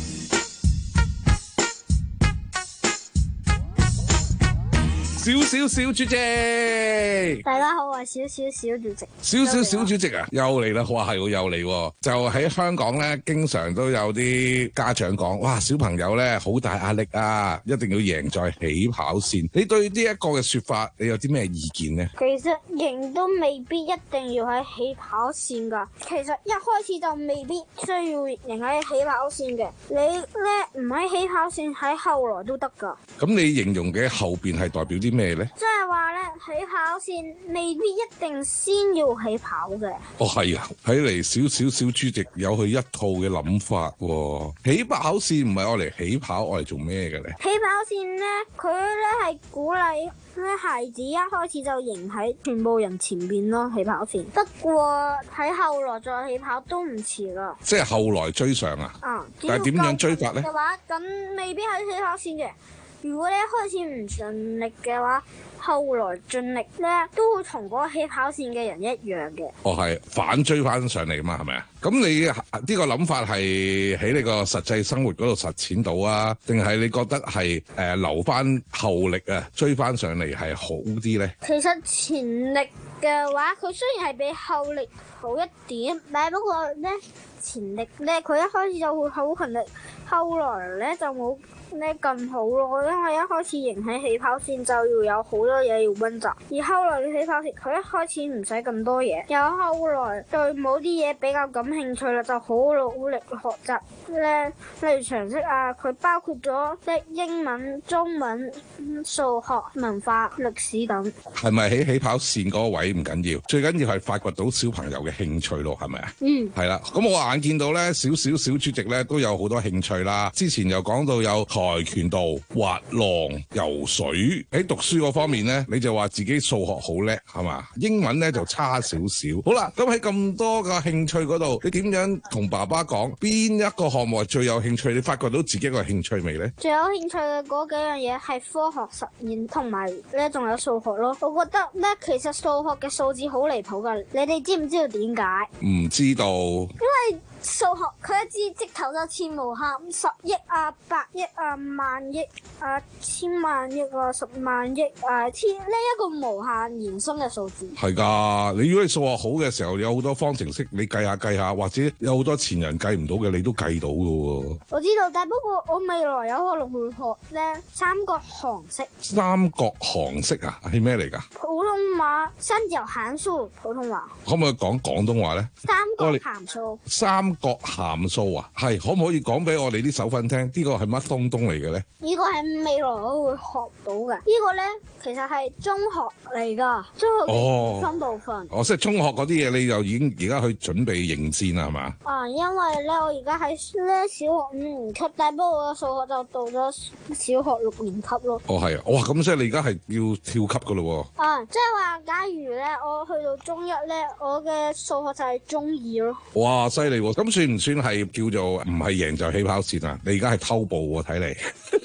小小小主席， 大家好，我係小小小主席。 小小小主席啊，又嚟啦！哇，係喎，又嚟。就喺香港咧，經常都有啲家長講，哇，小朋友咧好大壓力啊，一定要贏在起跑線。你對呢一個嘅說法，你有啲咩意見呢？ 其實贏都未必一定要喺起跑線噶，其實一開始就未必需要贏喺起跑線嘅。你咧唔喺起跑線，喺後來都得噶。 咁你形容嘅後邊係代表啲咩咧？ 即係話咧，起跑線未必一定先要起跑嘅。 哦，係啊，睇嚟少少小豬直有佢一套嘅諗法喎。起跑線唔係愛嚟起跑，愛嚟做咩嘅咧？ 起跑線咧，佢咧係鼓勵咧孩子一開始就贏喺全部人前邊咯，起跑線。不過喺後來再起跑都唔遲噶。 即係後來追上啊？ 啊、嗯！ 但係點樣追法咧？ 嘅話，咁未必喺起跑線嘅。如果你一開始唔盡力嘅話，後來盡力咧，都會同嗰個起跑線嘅人一樣嘅。 哦，係反追翻上嚟嘛，係咪啊？咁你呢個諗法係喺你個實際生活嗰度實踐到啊，定係你覺得係誒、呃、留翻後力啊，追翻上嚟係好啲咧？ 其實前力嘅話，佢雖然係比後力好一點，但係不過咧前力咧，佢一開始就會好勤力，後來咧就冇咧咁好咯，因為一開始贏喺起跑線就要有好多嘢要溫習，而後來嘅起跑線佢一開始唔使咁多嘢，有後來對某啲嘢比較感興趣啦，就好努力學習咧，例如常識啊，佢包括咗即係英文、中文、數學、文化、歷史等。 係咪喺起跑線嗰個位唔緊要，最緊要係發掘到小朋友嘅興趣咯，係咪啊？ 嗯， 係啦，咁我眼見到咧，少少小主席咧都有好多興趣啦。之前又講到有跆拳道、滑浪、游水，喺讀書嗰方面咧，你就話自己數學好叻，係嘛？英文咧就差少少。好啦，咁喺咁多個興趣嗰度，你點樣同爸爸講邊一個項目係最有興趣？你發覺到自己個興趣未咧？ 最有興趣嘅嗰幾樣嘢係科學實驗同埋咧，仲有數學咯。我覺得咧，其實數學嘅數字好離譜噶，你哋知唔知道點解？ 唔知道。 因為數學佢一支直頭就似無限，十億啊、百億啊、萬億啊、千萬億啊、十萬億啊，千呢一個無限延伸嘅數字。 係㗎，你如果你數學好嘅時候，有好多方程式，你計下計下，或者有好多前人計唔到嘅，你都計到㗎喎。 我知道，但不過我未來有可能會學咧三角函式。 三角函式啊，係咩嚟㗎？ 普通話三角函數，普通話。 可唔可以講廣東話咧？ 三角函數。 三角函數啊，係可唔可以講俾我哋啲手粉聽？呢個係乜東東嚟嘅咧？ 呢個係未來我會學到嘅。呢個咧其實係中學嚟㗎，中學嘅分部分。 哦，即係中學嗰啲嘢，你就已經而家去準備迎戰啦，係嘛？ 啊，因為咧我而家喺咧小學五年級，但不過我嘅數學就到咗小學六年級咯。 哦，係啊，哇！咁即係你而家係要跳級㗎咯喎。 啊，即係話假如咧我去到中一咧，我嘅數學就係中二咯。 哇，犀利喎！咁算唔算係叫做唔係贏就起跑線啊？你而家係偷步喎，睇嚟。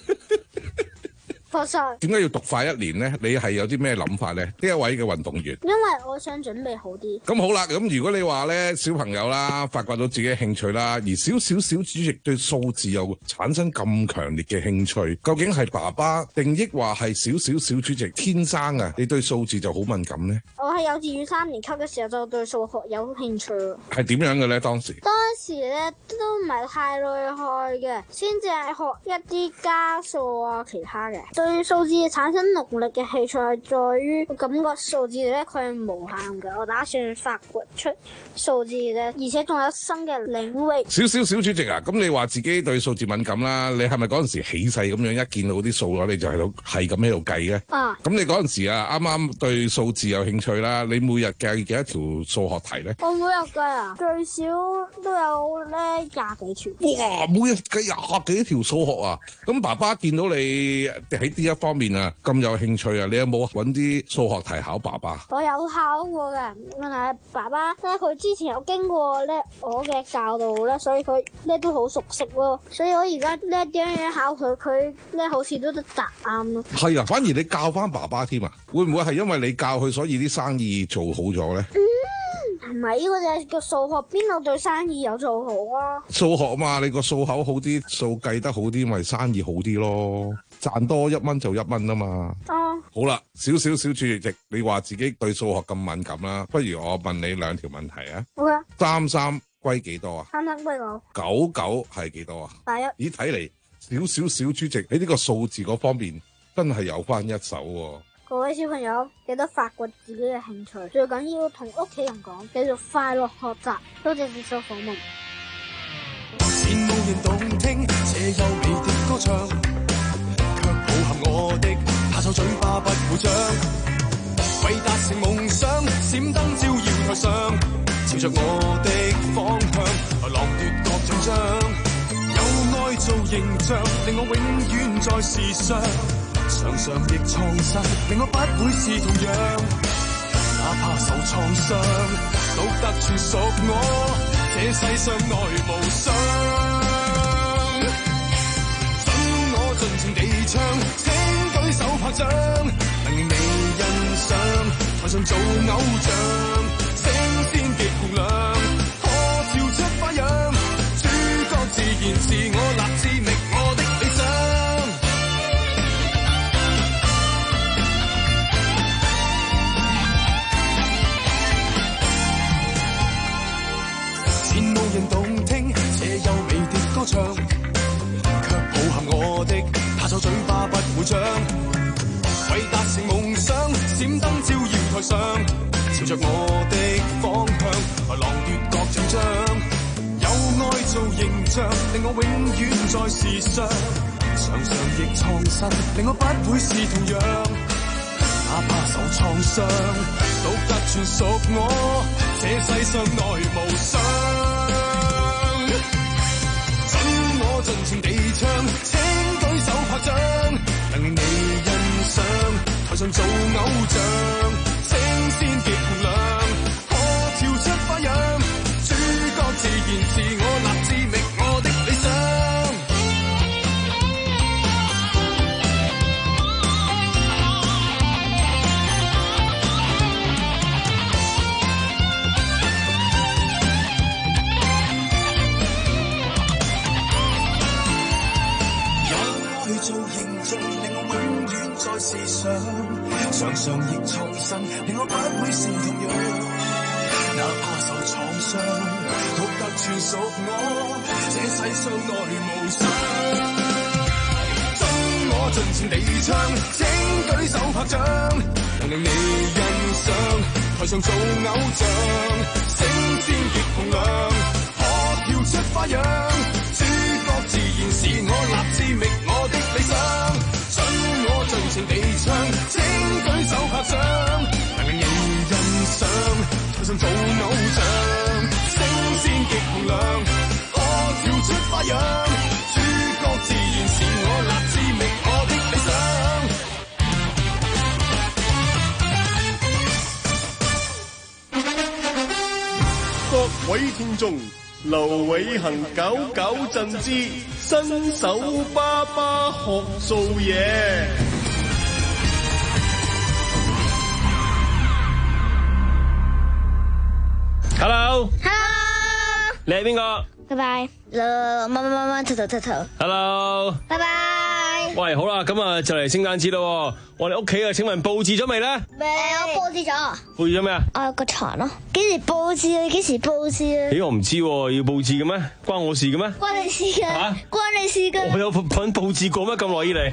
確實。 點解要讀快一年呢？你係有啲咩諗法呢？呢一位嘅運動員， 因為我想準備好啲。 咁好啦，咁如果你話呢，小朋友啦，發掘到自己嘅興趣啦，而少少小主席對數字又產生咁強烈嘅興趣，究竟係爸爸定抑話係少少小主席天生啊？你對數字就好敏感呢？ 我喺幼稚園三年級嘅時候就對數學有興趣咯。 係點樣嘅呢？當時當時咧都唔係太厲害嘅，先至係學一啲加數啊，其他嘅。對數字產生濃烈嘅興趣係在於，我感覺數字咧佢係無限嘅。我打算發掘出數字嘅，而且仲有新嘅領域。 少少小主席啊，咁你話自己對數字敏感啦，你係咪嗰陣時起勢咁樣一見到啲數咗，你就係度係咁喺度計嘅？啊！咁你嗰陣時啊，啱啱對數字有興趣啦，你每日計幾多條數學題咧？ 我每日計啊，最少都有咧廿幾條。 哇！每日計廿幾條數學啊！咁爸爸見到你喺呢一方面啊咁有興趣啊，你有冇揾啲數學題考爸爸？ 我有考過嘅，但係爸爸咧佢之前有經過咧我嘅教導咧，所以佢咧都好熟悉咯。所以我而家咧點樣考佢，佢咧好似都得答啱咯。 係啊，反而你教翻爸爸添啊？會唔會係因為你教佢，所以啲生意做好咗咧？ 唔係，呢個就係個數學，邊度對生意有做好啊？ 數學啊嘛，你個數口好啲，數計得好啲，咪生意好啲咯。賺多一蚊就一蚊啊嘛。啊，好啦，少少小主席，你話自己對數學咁敏感啦，不如我問你兩條問題啊。好啊。三三歸幾多啊？ 三三歸九。 九九係幾多啊？ 大一。 咦，睇嚟少少小主席喺呢個數字嗰方面真係有翻一手喎。 各位小朋友，記得發掘自己嘅興趣，最緊要同屋企人講，繼續快樂學習。多謝接受訪問。 羨無人動聽這優美的歌唱，卻抱憾我的他手嘴巴不會張，為達成夢想，閃燈照耀台上，朝着我的方向，浪奪各獎章，有愛做形象，令我永遠在時尚，常常亦創新，令我不會是同樣，哪怕受創傷，獨特全屬我，這世上內無雙，准我盡情地唱，請舉手拍掌，能令你欣賞，台上做偶像，聲線極洪亮，可跳出花樣，主角自然是我，立志覓我的理想。前無人動聽這優美的歌唱，卻抱含我的拍手嘴巴不會張，為達成夢想，閃燈照耀台上，朝着我的方向，浪奪各獎章，有愛做形象，令我永遠在時尚，常常亦創新，令我不會是同樣，哪怕受創傷，獨特全屬我，這世上內無雙，准我盡情地唱，請舉手拍掌，能令你欣賞，台上做偶像，聲線極洪亮，可跳出花樣，主角自然是我，立志覓我的理想。做形象，令我永遠在時尚，常常亦創新，令我不會是同樣，哪怕受創傷，獨特全屬我，這世上內無雙，准我盡情地唱，請舉手拍掌，能令你欣賞，台上做偶像，聲線極洪亮，可跳出花樣，主角自然是我，立志覓我的理想，准我盡情地唱，請舉手拍掌，能令你欣賞，台上做偶像，聲線極洪亮，可跳出花樣，主角自然是我，立志覓我的理想。各位聽眾，劉偉恒搞搞震之新手爸爸學做嘢。 Hello，Hello， 你係邊個？ 拜拜。乜乜乜乜頭頭頭頭。 Hello， 拜拜。 喂，好啦，咁啊就嚟聖誕節咯，我哋屋企啊，請問佈置咗未咧？ 未，我佈置咗。 佈置咗咩啊？ 我有個床咯。幾時佈置啊？幾時佈置啊？ 咦，我唔知喎，要佈置嘅咩？關我事嘅咩？ 關你事㗎。 嚇？ 關你事㗎。 我有份佈置過咩？咁耐以嚟。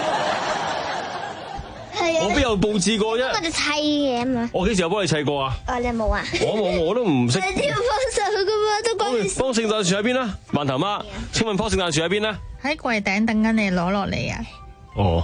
係啊。 我邊有佈置過啫？ 我哋砌嘢啊嘛。 我幾時有幫你砌過啊？ 啊，你有冇啊？ 我冇，我都唔識。 你都要幫手㗎嘛？都關你事。 幫聖誕樹喺邊啦？饅頭媽，請問棵聖誕樹喺邊咧？ 喺櫃頂等緊你攞落嚟啊！ 哦，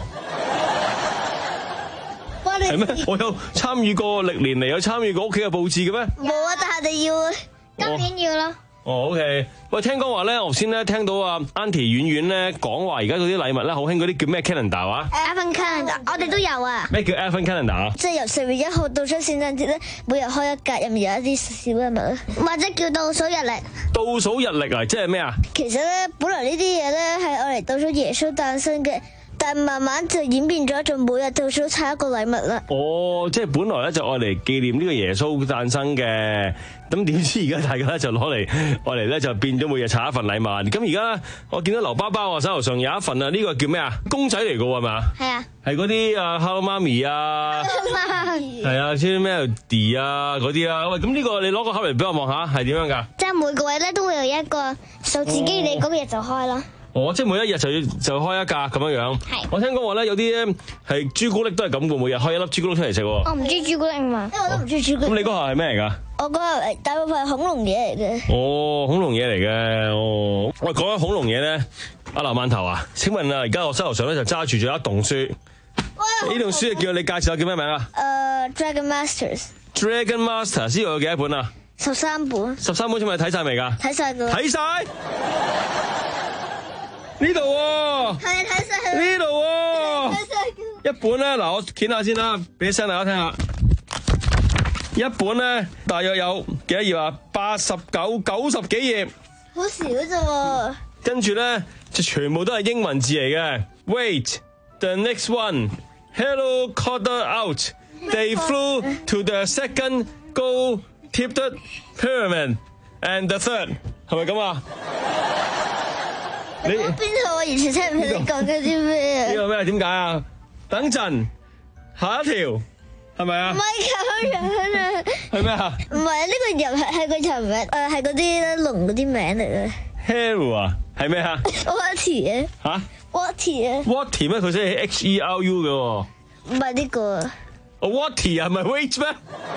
係咩？我有參與過，歷年嚟有參與過屋企嘅佈置嘅咩？ 冇啊，但係我哋要今年要咯。 哦 ，OK。喂，聽講話咧，頭先咧聽到啊 Auntie 婉婉咧講話，而家嗰啲禮物咧好興嗰啲叫咩 calendar 啊 ？Advent calendar，我哋都有啊。 咩叫 Advent calendar 啊？ 即係由四月一號到出聖誕節咧，每日開一格，入面有一啲小禮物咧，或者叫倒數日曆。 倒數日曆啊，即係咩啊？ 其實咧，本來呢啲嘢咧係愛嚟倒數耶穌誕生嘅。但慢慢就演變咗，就每日倒數拆一個禮物啦。 哦，即係本來咧就愛嚟紀念呢個耶穌誕生嘅，咁點知而家大家咧就攞嚟愛嚟咧就變咗每日拆一份禮物。咁而家我見到劉爸爸啊手頭上有一份啊，呢個叫咩啊？公仔嚟㗎係嘛？ 係啊。 係嗰啲啊 Hello 媽咪啊，係啊，啲咩 Melody 啊嗰啲啊。喂，咁呢個你攞個盒嚟俾我望下，係點樣㗎？ 即係每個位咧都會有一個數字機，你嗰日就開啦。 哦，即係每一日就要就開一格咁樣樣。係。我聽講話咧，有啲咧係朱古力都係咁嘅，每日開一粒朱古力出嚟食。我唔中意朱古力嘛，因為我都唔中意朱古力。 咁你嗰盒係咩嚟㗎？ 我嗰盒大部分係恐龍嘢嚟嘅。 哦，恐龍嘢嚟嘅。哦，喂，講緊恐龍嘢咧，阿劉饅頭啊，請問啊，而家我手頭上咧就揸住咗一棟書。 喂， 呢套書叫你介紹下叫咩名啊？ 誒 Dragon Masters。Dragon Masters 呢度有幾多本啊？ 十三本。 十三本請問睇晒未㗎？ 睇晒㗎。 睇晒？呢度喎。 係啊，睇晒。 呢度喎。 睇晒㗎。 一本咧，嗱我掀下先啦，俾聲大家聽下。一本咧，大約有幾多頁啊？八十九、九十幾頁。 好少啫喎。 跟住咧，就全部都係英文字嚟嘅。Wait, the next one. Hello, Cotter out. They flew to the second gold-tipped pyramid and the third. 係咪咁啊？你邊度我完全聽唔明你講緊啲咩啊？ 呢個咩？點解啊？等陣，下一條係咪啊？ 唔係咁樣啊！ 係咩啊？ 唔係呢個人係係個人名，誒係嗰啲龍嗰啲名嚟嘅。 Hero 啊，係咩啊 ？Watty 啊？嚇 ？Watty 啊 ？Watty 咩？佢寫係 H E R U 嘅喎。 唔係呢個。 哦 Watty 啊，係咪 Wait 咩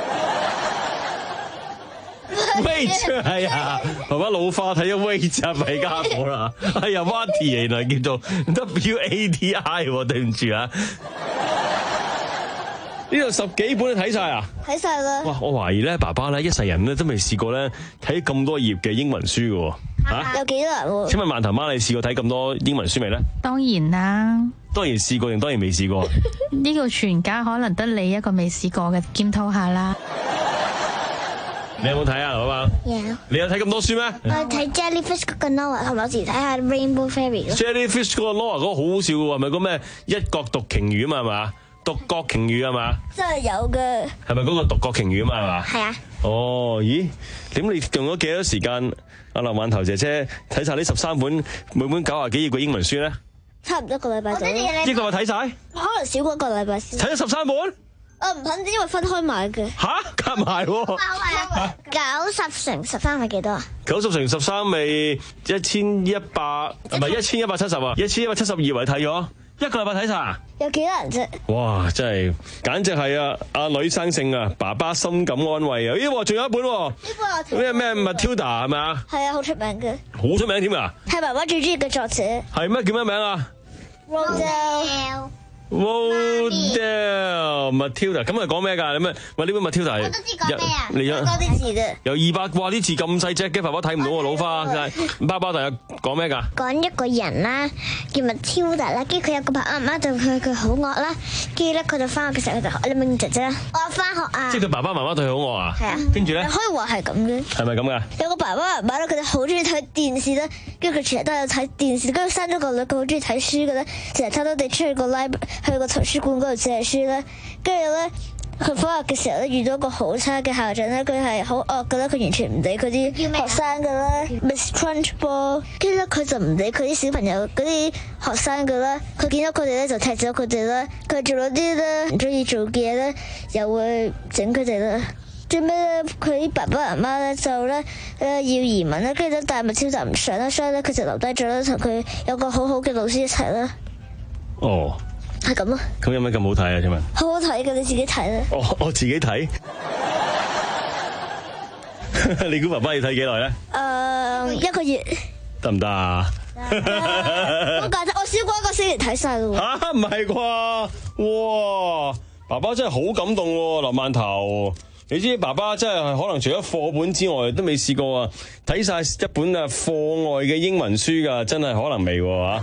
？Wait 係啊，爸爸老花睇咗 Wait 啊，咪家伙啦。哎呀 Watty 原來叫做 W A T I 喎，對唔住啊。呢度十幾本你睇晒啊？ 睇晒啦。 哇！我懷疑咧，爸爸咧一世人咧都未試過咧睇咁多頁嘅英文書嘅喎。 嚇？有幾難喎？ 請問饅頭媽，你試過睇咁多英文書未咧？ 當然啦。 當然試過定當然未試過？ 呢個全家可能得你一個未試過嘅，檢討下啦。 你有冇睇啊，老媽？ 有。 你有睇咁多書咩？ 我睇 Jellyfish 嗰個 Noah，同埋有時睇下 Rainbow Fairy 咯。 Jellyfish 嗰個 Noah 嗰個好好笑嘅喎，係咪嗰咩一角獨鯨魚啊嘛？係嘛？獨角鯨魚係嘛？ 真係有嘅。 係咪嗰個獨角鯨魚啊嘛？係嘛？ 係啊。 哦，咦？點你用咗幾多時間？阿劉饅頭姐姐睇晒呢十三本每本九廿幾頁嘅英文書咧？ 差唔多一個禮拜就。 一個禮拜睇晒？ 可能少過一個禮拜先。 睇咗十三本？ 我唔肯，因為分開買嘅。 吓？夾埋喎？ 九十乘十三係幾多啊？ 九十乘十三咪一千一百，唔係一千一百七十啊！一千一百七十二圍睇咗，一個禮拜睇晒。 有幾難啫？ 哇！真係簡直係啊！阿女生性啊，爸爸深感安慰啊！咦？仲有一本喎，咩咩 Matilda 係咪啊？ 係啊，好出名嘅。 好出名添啊！ 係爸爸最中意嘅作者。 係咩？叫咩名啊 ？Rodell。 Rodell Matilda，咁係講咩㗎？你咩？喂，呢本 Matilda 我都知講咩啊？ 你有多啲字嘅。 有二百，哇！啲字咁細隻嘅，爸爸睇唔到喎，老花真係。爸爸第日講咩㗎？ 講一個人啦，叫 Matilda 啦，跟住佢有個爸爸媽媽對佢佢好惡啦，跟住咧佢就翻學嘅時候佢就學你明姐姐啦，我翻學啊。 即係佢爸爸媽媽對佢好惡啊？ 係啊。 跟住咧？ 可以話係咁嘅。 係咪咁㗎？ 有個爸爸媽媽咧，佢哋好中意睇電視啦，跟住佢成日都有睇電視，跟住生咗個女，佢好中意睇書嘅咧，成日偷偷地出去個 library 去個圖書館嗰度借書咧，跟住咧佢翻學嘅時候咧遇到一個好差嘅校長咧，佢係好惡嘅咧，佢完全唔理佢啲學生嘅咧 ，Miss Trunchbull，跟住咧佢就唔理佢啲小朋友嗰啲學生嘅咧，佢見到佢哋咧就踢走佢哋啦，佢做咗啲咧唔中意做嘅嘢咧，又會整佢哋啦。最尾咧，佢啲爸爸媽媽咧就咧誒要移民啦，跟住咧但係Matilda唔想啦，所以咧佢就留低咗啦，同佢有個好好嘅老師一齊啦。 哦， 係咁啊！ 咁有咩咁好睇啊？請問？ 好好睇嘅，你自己睇啦。 我我自己睇。你估爸爸要睇幾耐咧？ 誒，一個月。 得唔得啊？ 我覺得我少過一個星期睇晒咯。 吓，唔係啩？哇！爸爸真係好感動喎，劉饅頭。你知爸爸真係可能除咗課本之外，都未試過啊！睇晒一本啊課外嘅英文書㗎，真係可能未喎。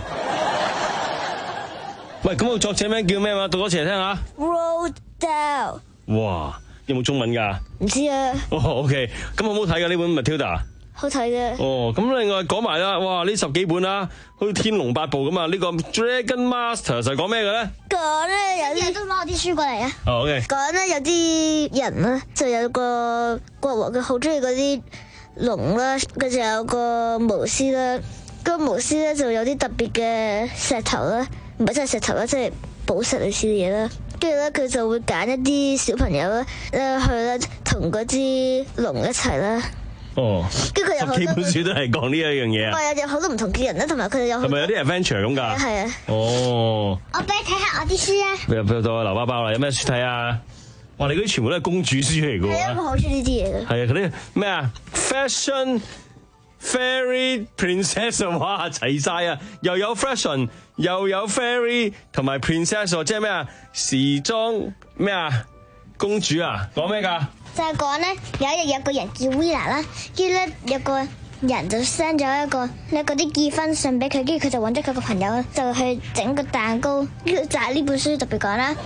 喂，咁個作者名叫咩話？讀多次嚟聽下。 Rodell。 哇，有冇中文㗎？ 唔知啊。 哦 ，OK，咁好唔好睇㗎呢本 Matilda？ 好睇嘅。 哦，咁另外講埋啦，哇！呢十幾本啦，好似天龍八部咁啊！呢個 Dragon Master 就係講咩嘅咧？ 講咧有啲都攞我啲書過嚟啊。 哦 ，OK。 講咧有啲人咧就有個國王，佢好中意嗰啲龍啦，佢就有個巫師啦，個巫師咧就有啲特別嘅石頭啦，唔係真係石頭啦，即係寶石類似嘅嘢啦。跟住咧佢就會揀一啲小朋友咧去咧同嗰支龍一齊啦。 哦， 跟住佢有好多幾本書都係講呢一樣嘢啊！ 係有好多唔同嘅人啦，同埋佢哋有係咪有啲 adventure 咁㗎？ 係啊。 哦。 我俾你睇下我啲書啊！ 入入到劉包包啦，有咩書睇啊？哇！你嗰啲全部都係公主書嚟㗎喎。 係啊，我好中意呢啲嘢嘅。 係啊，嗰啲咩啊？Fashion Fairy Princess 啊，哇齊晒啊！又有 fashion， 又有 fairy 同埋 princess， 即係咩啊？時裝咩啊？公主啊？講咩㗎？ 就係講咧，有一日有個人叫 Villa 啦，跟住咧有個人就 send 咗一個咧嗰啲結婚信俾佢，跟住佢就揾咗佢個朋友就去整個蛋糕，跟住就係呢本書特別講啦。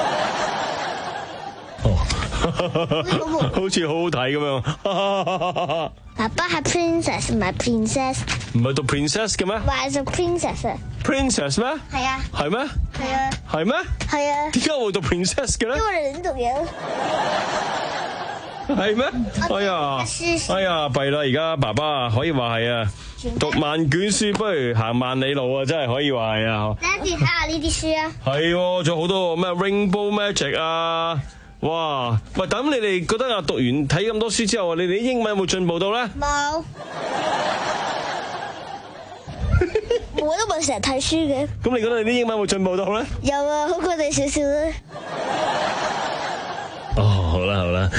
好似好好睇咁樣。 爸爸係 princess 唔係 princess， 唔係讀 princess 嘅咩？ 話係做 princess 啊 ？princess 咩？ 係啊。 係咩？ 係啊。 係咩？ 係啊。 點解會讀 princess 嘅咧？ 因為你點讀嘢？ 係咩？哎呀，哎呀，弊啦！而家爸爸啊，可以話係啊，讀萬卷書不如行萬里路啊，真係可以話係啊。 你睇下呢啲書啊。係， 仲有好多咩 Rainbow Magic 啊！哇！喂，咁你哋覺得啊，讀完睇咁多書之後，你哋啲英文有冇進步到咧？ 冇。我都唔係成日睇書嘅。 咁你覺得你啲英文有冇進步到咧？ 有啊，好過你少少啦。 哦，好啦好啦，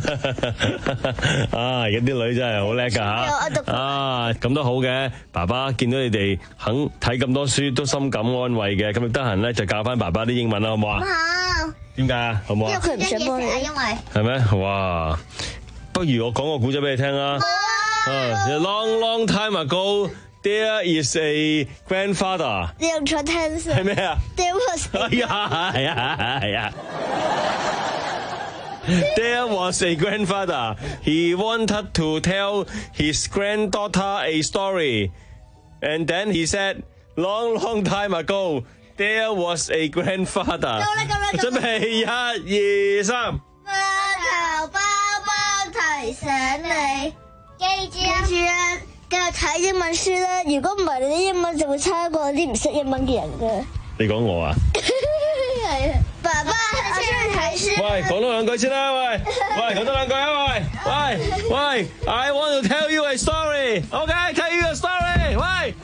啊，而家啲女真係好叻噶吓，啊，咁都好嘅。爸爸見到你哋肯睇咁多書，都深感安慰嘅。咁得閒咧就教翻爸爸啲英文啦，好唔好啊？ 好。 點解啊？好唔好啊？ 因為佢唔想幫你，因為係咩？哇！不如我講個故仔俾你聽啦。啊 ，Long long time ago, there is a grandfather。 你用錯聽先。 係咩啊 ？There was。 哎呀，係啊，係啊。There was a grandfather. He wanted to tell his granddaughter a story, and then he said, "Long, long time ago, there was a grandfather." 準備一二三。 媽頭包包提醒你，記住啊！記住啊！繼續睇英文書啦。如果唔係，你啲英文就會差過啲唔識英文嘅人㗎。 你講我啊？ 係啊，爸爸，我中意睇書。 喂，講多兩句先啦，喂，喂，講多兩句啊，喂，喂，喂 ，I want to tell you a story，OK，tell you a story，喂，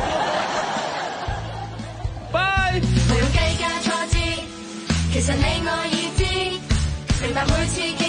拜。 不用計較挫折，其實你我已知，明白每次。